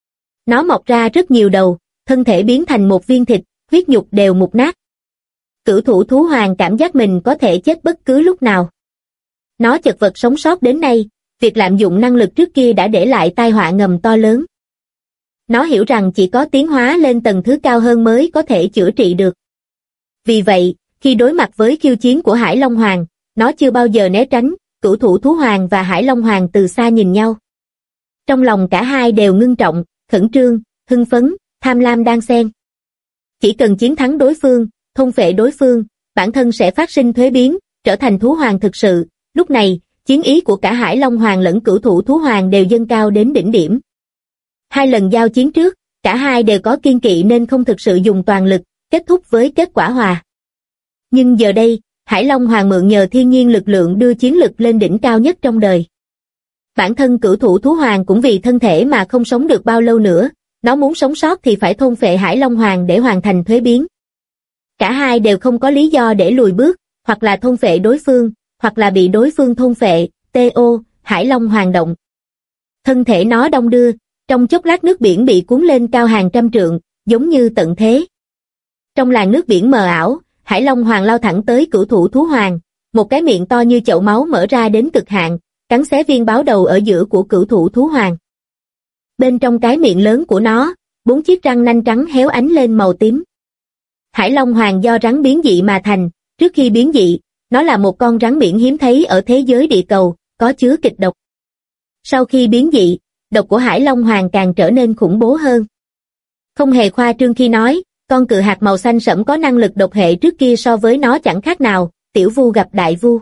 Nó mọc ra rất nhiều đầu, thân thể biến thành một viên thịt, huyết nhục đều mục nát. Cửu Thủ Thú Hoàng cảm giác mình có thể chết bất cứ lúc nào. Nó chật vật sống sót đến nay, việc lạm dụng năng lực trước kia đã để lại tai họa ngầm to lớn. Nó hiểu rằng chỉ có tiến hóa lên tầng thứ cao hơn mới có thể chữa trị được. Vì vậy, khi đối mặt với khiêu chiến của Hải Long Hoàng, nó chưa bao giờ né tránh. Cửu Thủ Thú Hoàng và Hải Long Hoàng từ xa nhìn nhau. Trong lòng cả hai đều ngưng trọng, khẩn trương, hưng phấn, tham lam đan xen. Chỉ cần chiến thắng đối phương, thôn phệ đối phương, bản thân sẽ phát sinh thuế biến, trở thành thú hoàng thực sự. Lúc này, chiến ý của cả Hải Long Hoàng lẫn Cửu Thủ Thú Hoàng đều dâng cao đến đỉnh điểm. 2 lần giao chiến trước, cả hai đều có kiên kỵ nên không thực sự dùng toàn lực, kết thúc với kết quả hòa. Nhưng giờ đây, Hải Long Hoàng mượn nhờ thiên nhiên lực lượng đưa chiến lực lên đỉnh cao nhất trong đời. Bản thân Cửu Thủ Thú Hoàng cũng vì thân thể mà không sống được bao lâu nữa, nó muốn sống sót thì phải thôn phệ Hải Long Hoàng để hoàn thành thuế biến. Cả hai đều không có lý do để lùi bước, hoặc là thôn phệ đối phương, hoặc là bị đối phương thôn phệ. T.O. Hải Long Hoàng động. Thân thể nó đong đưa, trong chốc lát nước biển bị cuốn lên cao hàng trăm trượng, giống như tận thế. Trong làn nước biển mờ ảo, Hải Long Hoàng lao thẳng tới Cửu Thủ Thú Hoàng, một cái miệng to như chậu máu mở ra đến cực hạn, cắn xé viên báo đầu ở giữa của Cửu Thủ Thú Hoàng. Bên trong cái miệng lớn của nó, 4 chiếc răng nanh trắng héo ánh lên màu tím. Hải Long Hoàng do rắn biến dị mà thành, trước khi biến dị, nó là một con rắn biển hiếm thấy ở thế giới địa cầu, có chứa kịch độc. Sau khi biến dị, độc của Hải Long Hoàng càng trở nên khủng bố hơn. Không hề khoa trương khi nói, con cự hạt màu xanh sẫm có năng lực độc hệ trước kia so với nó chẳng khác nào, tiểu vu gặp đại vu.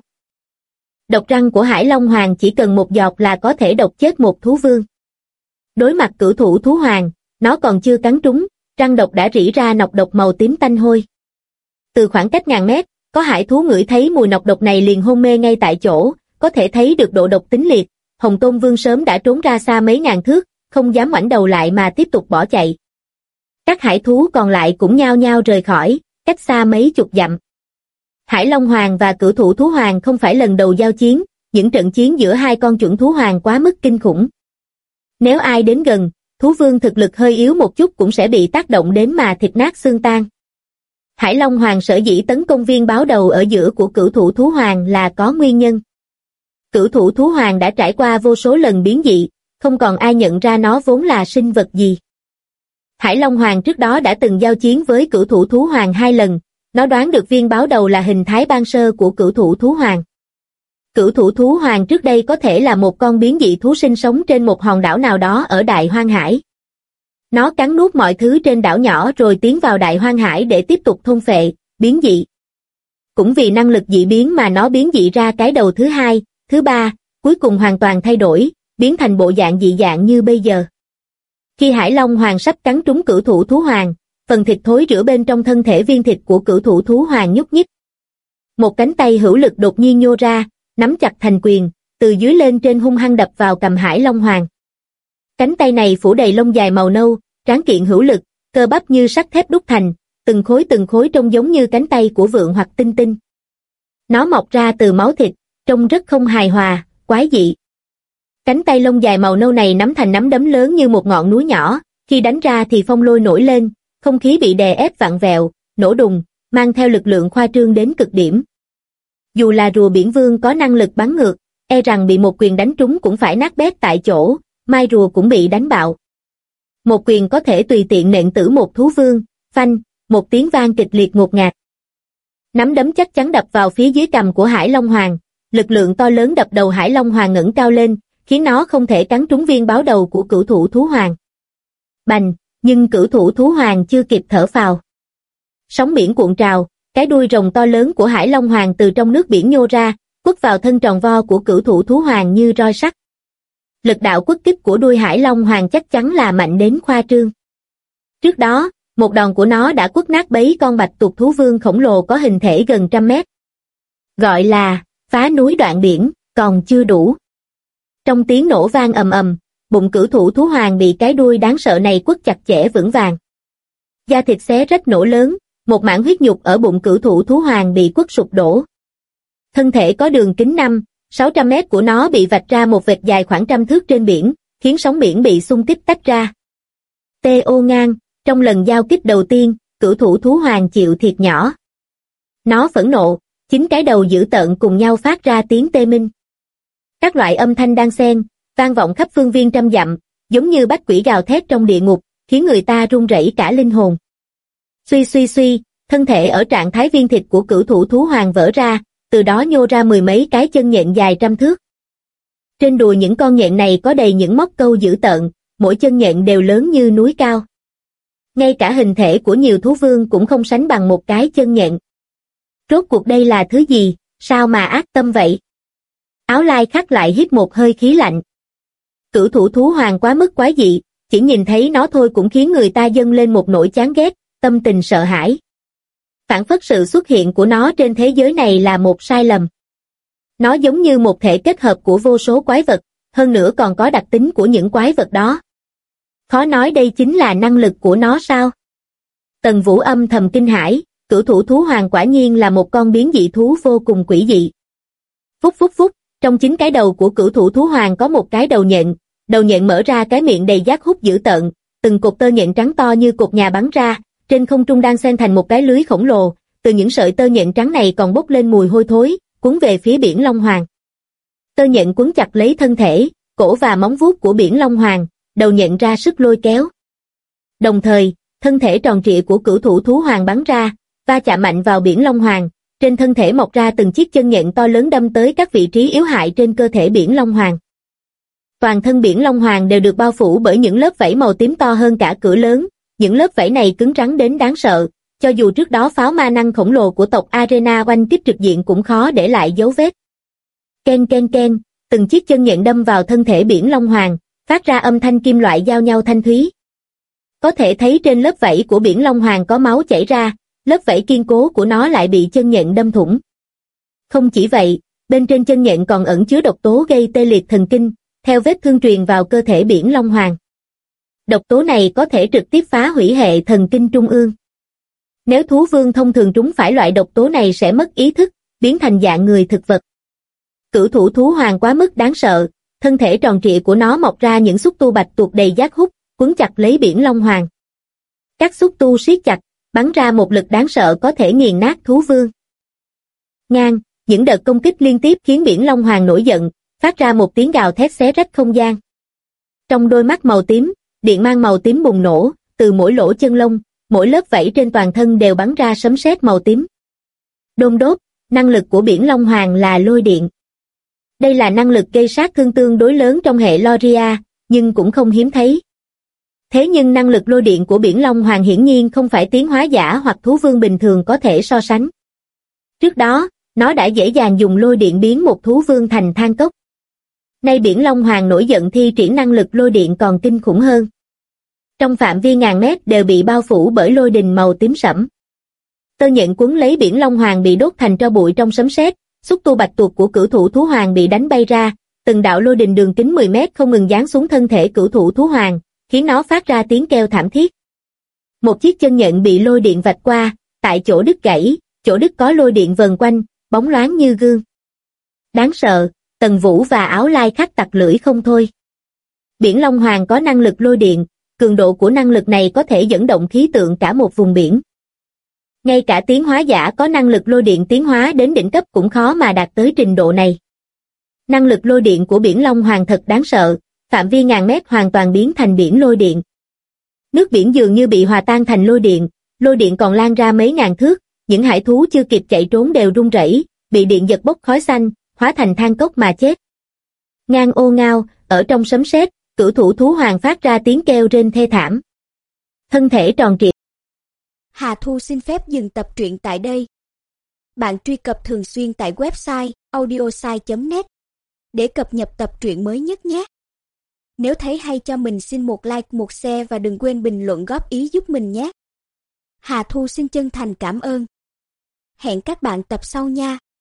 Độc răng của Hải Long Hoàng chỉ cần một giọt là có thể độc chết một thú vương. Đối mặt Cửu Thủ Thú Hoàng, nó còn chưa cắn trúng, răng độc đã rỉ ra nọc độc màu tím tanh hôi. Từ khoảng cách ngàn mét, có hải thú ngửi thấy mùi nọc độc này liền hôn mê ngay tại chỗ, có thể thấy được độ độc tính liệt. Hồng Tôn Vương sớm đã trốn ra xa mấy ngàn thước, không dám ngoảnh đầu lại mà tiếp tục bỏ chạy. Các hải thú còn lại cũng nhao nhao rời khỏi, cách xa mấy chục dặm. Hải Long Hoàng và Cửu Thủ Thú Hoàng không phải lần đầu giao chiến, những trận chiến giữa hai con chuẩn thú hoàng quá mức kinh khủng. Nếu ai đến gần, thú vương thực lực hơi yếu một chút cũng sẽ bị tác động đến mà thịt nát xương tan. Hải Long Hoàng sở dĩ tấn công viên báo đầu ở giữa của Cửu Thủ Thú Hoàng là có nguyên nhân. Cửu Thủ Thú Hoàng đã trải qua vô số lần biến dị, không còn ai nhận ra nó vốn là sinh vật gì. Hải Long Hoàng trước đó đã từng giao chiến với Cửu Thủ Thú Hoàng 2 lần, nó đoán được viên báo đầu là hình thái ban sơ của cửu thủ thú hoàng. Cửu thủ thú hoàng trước đây có thể là một con biến dị thú sinh sống trên một hòn đảo nào đó ở Đại Hoang Hải. Nó cắn nuốt mọi thứ trên đảo nhỏ rồi tiến vào Đại Hoang Hải để tiếp tục thôn phệ, biến dị. Cũng vì năng lực dị biến mà nó biến dị ra cái đầu thứ hai, thứ ba, cuối cùng hoàn toàn thay đổi, biến thành bộ dạng dị dạng như bây giờ. Khi Hải Long Hoàng sắp cắn trúng cửu thủ thú hoàng, phần thịt thối rữa bên trong thân thể viên thịt của cửu thủ thú hoàng nhúc nhích. Một cánh tay hữu lực đột nhiên nhô ra, nắm chặt thành quyền, từ dưới lên trên hung hăng đập vào cằm Hải Long Hoàng. Cánh tay này phủ đầy lông dài màu nâu, tráng kiện hữu lực, cơ bắp như sắt thép đúc thành, từng khối trông giống như cánh tay của vượn hoặc tinh tinh. Nó mọc ra từ máu thịt, trông rất không hài hòa, quái dị. Cánh tay lông dài màu nâu này nắm thành nắm đấm lớn như một ngọn núi nhỏ, khi đánh ra thì phong lôi nổi lên, không khí bị đè ép vặn vẹo, nổ đùng, mang theo lực lượng khoa trương đến cực điểm. Dù là rùa biển vương có năng lực bắn ngược, e rằng bị một quyền đánh trúng cũng phải nát bét tại chỗ, mai rùa cũng bị đánh bạo. Một quyền có thể tùy tiện nện tử một thú vương, phanh, một tiếng vang kịch liệt ngột ngạt. Nắm đấm chắc chắn đập vào phía dưới cằm của Hải Long Hoàng, lực lượng to lớn đập đầu Hải Long Hoàng ngẩng cao lên, khiến nó không thể cắn trúng viên báo đầu của cửu thủ thú hoàng. Bành, nhưng cửu thủ thú hoàng chưa kịp thở phào. Sóng biển cuộn trào, cái đuôi rồng to lớn của Hải Long Hoàng từ trong nước biển nhô ra, quất vào thân tròn vo của cửu thủ thú hoàng như roi sắt. Lực đạo quất kích của đuôi Hải Long Hoàng chắc chắn là mạnh đến khoa trương. Trước đó, một đòn của nó đã quất nát bấy con bạch tuộc thú vương khổng lồ có hình thể gần 100 mét. Gọi là phá núi đoạn biển, còn chưa đủ. Trong tiếng nổ vang ầm ầm, bụng cửu thủ thú hoàng bị cái đuôi đáng sợ này quất chặt chẽ vững vàng. Da thịt xé rách nổ lớn, một mảng huyết nhục ở bụng cửu thủ thú hoàng bị quất sụp đổ. Thân thể có đường kính 5-600 mét của nó bị vạch ra một vệt dài khoảng 100 thước trên biển, khiến sóng biển bị xung kích tách ra. T.O. ngang, trong lần giao kích đầu tiên, cửu thủ thú hoàng chịu thiệt nhỏ. Nó phẫn nộ, 9 cái đầu dữ tợn cùng nhau phát ra tiếng tê minh. Các loại âm thanh đan xen, vang vọng khắp phương viên trăm dặm, giống như bách quỷ gào thét trong địa ngục, khiến người ta run rẩy cả linh hồn. Suy suy suy, thân thể ở trạng thái viên thịt của cửu thủ thú hoàng vỡ ra, từ đó nhô ra mười mấy cái chân nhện dài 100 thước. Trên đùi những con nhện này có đầy những móc câu dữ tợn, mỗi chân nhện đều lớn như núi cao. Ngay cả hình thể của nhiều thú vương cũng không sánh bằng một cái chân nhện. Rốt cuộc đây là thứ gì, sao mà ác tâm vậy? Áo lai khắc lại hít một hơi khí lạnh. Cửu thủ thú hoàng quá mức quái dị, chỉ nhìn thấy nó thôi cũng khiến người ta dâng lên một nỗi chán ghét, tâm tình sợ hãi. Phảng phất sự xuất hiện của nó trên thế giới này là một sai lầm. Nó giống như một thể kết hợp của vô số quái vật, hơn nữa còn có đặc tính của những quái vật đó. Khó nói đây chính là năng lực của nó sao? Tần Vũ âm thầm kinh hãi, cửu thủ thú hoàng quả nhiên là một con biến dị thú vô cùng quỷ dị. Phúc phúc phúc, trong 9 cái đầu của cửu thủ thú hoàng có một cái đầu nhện mở ra cái miệng đầy giác hút dữ tợn, từng cột tơ nhện trắng to như cột nhà bắn ra, trên không trung đang xen thành một cái lưới khổng lồ, từ những sợi tơ nhện trắng này còn bốc lên mùi hôi thối, cuốn về phía biển Long Hoàng. Tơ nhện quấn chặt lấy thân thể, cổ và móng vuốt của biển Long Hoàng, đầu nhện ra sức lôi kéo. Đồng thời, thân thể tròn trịa của cửu thủ thú hoàng bắn ra, va chạm mạnh vào biển Long Hoàng, trên thân thể mọc ra từng chiếc chân nhện to lớn đâm tới các vị trí yếu hại trên cơ thể biển Long Hoàng. Toàn thân biển Long Hoàng đều được bao phủ bởi những lớp vảy màu tím to hơn cả cửa lớn, những lớp vảy này cứng rắn đến đáng sợ, cho dù trước đó pháo ma năng khổng lồ của tộc Arena oanh kích trực diện cũng khó để lại dấu vết. Ken ken ken, từng chiếc chân nhện đâm vào thân thể biển Long Hoàng, phát ra âm thanh kim loại giao nhau thanh thúy. Có thể thấy trên lớp vảy của biển Long Hoàng có máu chảy ra, lớp vảy kiên cố của nó lại bị chân nhện đâm thủng. Không chỉ vậy, bên trên chân nhện còn ẩn chứa độc tố gây tê liệt thần kinh, theo vết thương truyền vào cơ thể biển Long Hoàng. Độc tố này có thể trực tiếp phá hủy hệ thần kinh trung ương. Nếu thú vương thông thường trúng phải loại độc tố này sẽ mất ý thức, biến thành dạng người thực vật. Cửu thủ thú hoàng quá mức đáng sợ, thân thể tròn trịa của nó mọc ra những xúc tu bạch tuộc đầy giác hút, quấn chặt lấy biển Long Hoàng. Các xúc tu siết chặt, bắn ra một lực đáng sợ có thể nghiền nát thú vương. Ngang, những đợt công kích liên tiếp khiến biển Long Hoàng nổi giận, phát ra một tiếng gào thét xé rách không gian. Trong đôi mắt màu tím, điện mang màu tím bùng nổ, từ mỗi lỗ chân lông, mỗi lớp vảy trên toàn thân đều bắn ra sấm sét màu tím. Đôn đốt, năng lực của biển Long Hoàng là lôi điện. Đây là năng lực gây sát thương tương đối lớn trong hệ Loria, nhưng cũng không hiếm thấy. Thế nhưng năng lực lôi điện của biển Long Hoàng hiển nhiên không phải tiến hóa giả hoặc thú vương bình thường có thể so sánh. Trước đó, nó đã dễ dàng dùng lôi điện biến một thú vương thành than cốc. Nay biển Long Hoàng nổi giận thi triển năng lực lôi điện còn kinh khủng hơn. Trong phạm vi ngàn mét đều bị bao phủ bởi lôi đình màu tím sẫm. Tơ nhện quấn lấy biển Long Hoàng bị đốt thành tro bụi trong sấm sét, xúc tu bạch tuộc của cửu thủ thú hoàng bị đánh bay ra, từng đạo lôi đình đường kính 10 mét không ngừng giáng xuống thân thể cửu thủ thú hoàng, khiến nó phát ra tiếng kêu thảm thiết. Một chiếc chân nhện bị lôi điện vạch qua, tại chỗ đứt gãy, chỗ đứt có lôi điện vần quanh, bóng loáng như gương. Đáng sợ, Tần Vũ và Áo Lai khắc tặc lưỡi không thôi. Biển Long Hoàng có năng lực lôi điện, cường độ của năng lực này có thể dẫn động khí tượng cả một vùng biển. Ngay cả tiến hóa giả có năng lực lôi điện tiến hóa đến đỉnh cấp cũng khó mà đạt tới trình độ này. Năng lực lôi điện của biển Long Hoàng thật đáng sợ, phạm vi ngàn mét hoàn toàn biến thành biển lôi điện. Nước biển dường như bị hòa tan thành lôi điện còn lan ra mấy ngàn thước, những hải thú chưa kịp chạy trốn đều run rẩy, bị điện giật bốc khói xanh, hóa thành than cốc mà chết. Ngang ô ngao, ở trong sấm sét, cửu thủ thú hoàng phát ra tiếng kêu rên thê thảm. Thân thể tròn trịa. Hà Thu xin phép dừng tập truyện tại đây. Bạn truy cập thường xuyên tại website audiosai.net để cập nhật tập truyện mới nhất nhé. Nếu thấy hay cho mình xin một like, một share và đừng quên bình luận góp ý giúp mình nhé. Hà Thu xin chân thành cảm ơn. Hẹn các bạn tập sau nha.